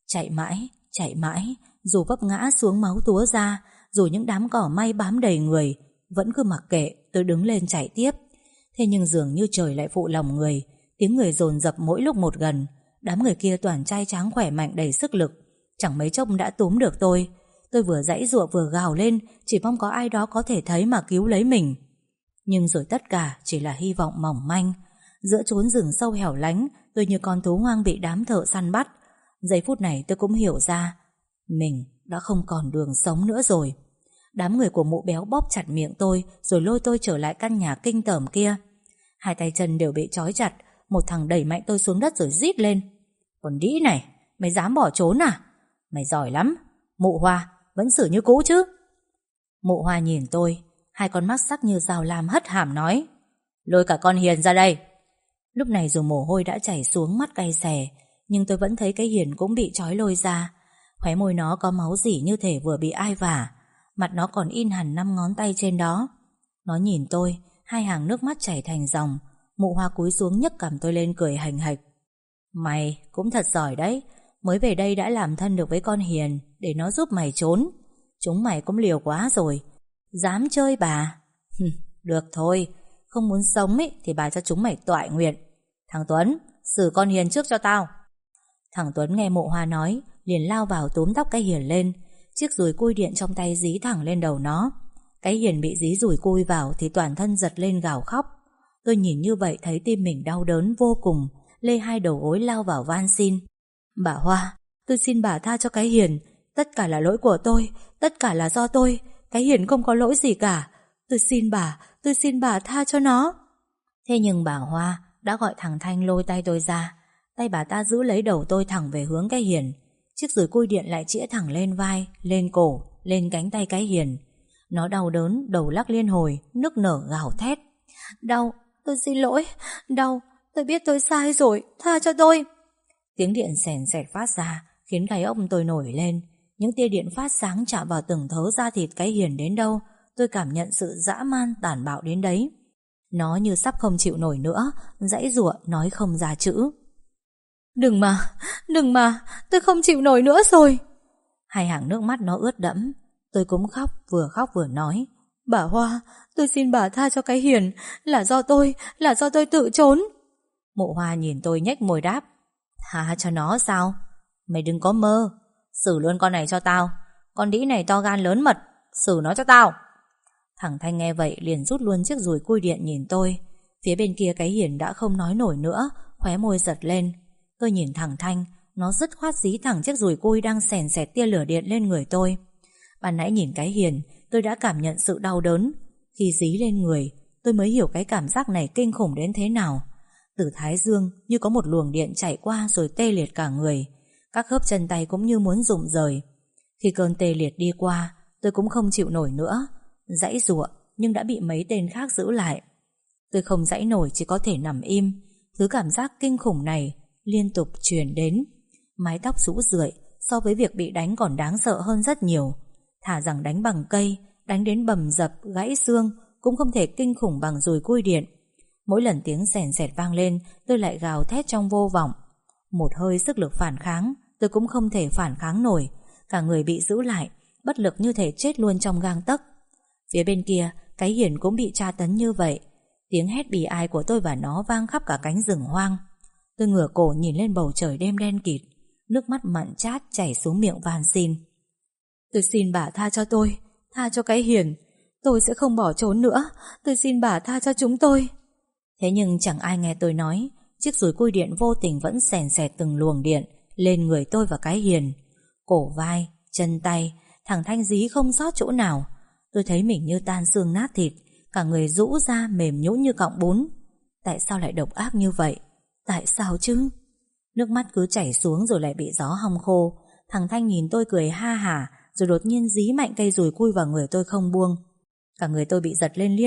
Chạy mãi, dù vấp ngã xuống máu túa ra, dù những đám cỏ may bám đầy người, vẫn cứ mặc kệ, tôi đứng lên chạy tiếp. Thế nhưng dường như trời lại phụ lòng người. Tiếng người dồn dập mỗi lúc một gần. Đám người kia toàn trai tráng khỏe mạnh đầy sức lực. Chẳng mấy chốc đã túm được tôi. Tôi vừa giãy giụa vừa gào lên, chỉ mong có ai đó có thể thấy mà cứu lấy mình. Nhưng rồi tất cả chỉ là hy vọng mỏng manh. Giữa chốn rừng sâu hẻo lánh, tôi như con thú hoang bị đám thợ săn bắt. Giây phút này tôi cũng hiểu ra mình đã không còn đường sống nữa rồi. Đám người của mụ béo bóp chặt miệng tôi, rồi lôi tôi trở lại căn nhà kinh tởm kia. Hai tay chân đều bị trói chặt. Một thằng đẩy mạnh tôi xuống đất rồi rít lên. Còn đĩ này, mày dám bỏ trốn à? Mày giỏi lắm. Mụ Hoa vẫn xử như cũ chứ? Mụ Hoa nhìn tôi, hai con mắt sắc như dao lam hất hàm nói, lôi cả con Hiền ra đây. Lúc này dù mồ hôi đã chảy xuống mắt cay xè, nhưng tôi vẫn thấy cái Hiền cũng bị trói lôi ra. Khóe môi nó có máu rỉ như thể vừa bị ai vả. Mặt nó còn in hẳn 5 ngón tay trên đó. Nó nhìn tôi, hai hàng nước mắt chảy thành dòng. Mụ Hoa cúi xuống nhấc cằm tôi lên cười hành hạch. Mày cũng thật giỏi đấy. Mới về đây đã làm thân được với con Hiền để nó giúp mày trốn. Chúng mày cũng liều quá rồi. Dám chơi bà. Được thôi, không muốn sống ý, thì bà cho chúng mày toại nguyện. Thằng Tuấn, xử con Hiền trước cho tao. Thằng Tuấn nghe mụ Hoa nói, liền lao vào túm tóc cái Hiền lên. Chiếc dùi cui điện trong tay dí thẳng lên đầu nó. Cái Hiền bị dí dùi cui vào thì toàn thân giật lên gào khóc. Tôi nhìn như vậy thấy tim mình đau đớn vô cùng, lê hai đầu gối lao vào van xin. Bà Hoa, tôi xin bà tha cho cái Hiền. Tất cả là lỗi của tôi, tất cả là do tôi. Cái Hiền không có lỗi gì cả. Tôi xin bà tha cho nó. Thế nhưng bà Hoa đã gọi thằng Thanh lôi tay tôi ra. Tay bà ta giữ lấy đầu tôi thẳng về hướng cái Hiền. Chiếc dùi cui điện lại chĩa thẳng lên vai, lên cổ, lên cánh tay cái Hiền. Nó đau đớn, đầu lắc liên hồi, nức nở gào thét. Đau, tôi xin lỗi. Đau, tôi biết tôi sai rồi, tha cho tôi. Tiếng điện xèn xẹt phát ra, khiến gáy ốc tôi nổi lên. Những tia điện phát sáng chạm vào từng thớ da thịt cái Hiền đến đâu, tôi cảm nhận sự dã man tàn bạo đến đấy. Nó như sắp không chịu nổi nữa, giãy giụa nói không ra chữ. Đừng mà, tôi không chịu nổi nữa rồi. Hai hàng nước mắt nó ướt đẫm. Tôi cũng khóc vừa nói. Bà Hoa, tôi xin bà tha cho cái Hiền. Là do tôi tự trốn. Mụ Hoa nhìn tôi nhếch môi đáp. Tha cho nó sao? Mày đừng có mơ. Xử luôn con này cho tao. Con đĩ này to gan lớn mật. Xử nó cho tao. Thằng Thanh nghe vậy liền rút luôn chiếc dùi cui điện nhìn tôi. Phía bên kia cái Hiền đã không nói nổi nữa, khóe môi giật lên. Tôi nhìn thằng Thanh, nó dứt khoát dí thẳng chiếc dùi cui đang xèn xẹt tia lửa điện lên người tôi. Ban nãy nhìn cái Hiền, tôi đã cảm nhận sự đau đớn. Khi dí lên người, tôi mới hiểu cái cảm giác này kinh khủng đến thế nào. Từ thái dương như có một luồng điện chạy qua rồi tê liệt cả người. Các khớp chân tay cũng như muốn rụng rời. Khi cơn tê liệt đi qua, tôi cũng không chịu nổi nữa. Giãy giụa nhưng đã bị mấy tên khác giữ lại. Tôi không giãy nổi, chỉ có thể nằm im. Thứ cảm giác kinh khủng này liên tục truyền đến. Mái tóc rũ rượi so với việc bị đánh còn đáng sợ hơn rất nhiều. Thà rằng đánh bằng cây, đánh đến bầm dập, gãy xương cũng không thể kinh khủng bằng dùi cui điện. Mỗi lần tiếng sèn sẹt vang lên, tôi lại gào thét trong vô vọng. Một hơi sức lực phản kháng, tôi cũng không thể phản kháng nổi. Cả người bị giữ lại, bất lực như thể chết luôn trong gang tấc. Phía bên kia, cái Hiền cũng bị tra tấn như vậy. Tiếng hét bi ai của tôi và nó vang khắp cả cánh rừng hoang. Tôi ngửa cổ nhìn lên bầu trời đêm đen kịt, nước mắt mặn chát chảy xuống miệng van xin. Tôi xin bà tha cho tôi, tha cho cái Hiền. Tôi sẽ không bỏ trốn nữa. Tôi xin bà tha cho chúng tôi. Thế nhưng chẳng ai nghe tôi nói. Chiếc dùi cui điện vô tình vẫn xèn xẹt từng luồng điện lên người tôi và cái Hiền. Cổ vai, chân tay, thằng Thanh dí không sót chỗ nào. Tôi thấy mình như tan xương nát thịt, cả người rũ ra mềm nhũn như cọng bún. Tại sao lại độc ác như vậy? Tại sao chứ? Nước mắt cứ chảy xuống rồi lại bị gió hong khô. Thằng Thanh nhìn tôi cười ha hả, rồi đột nhiên dí mạnh cây dùi cui vào người tôi không buông. Cả người tôi bị giật lên liên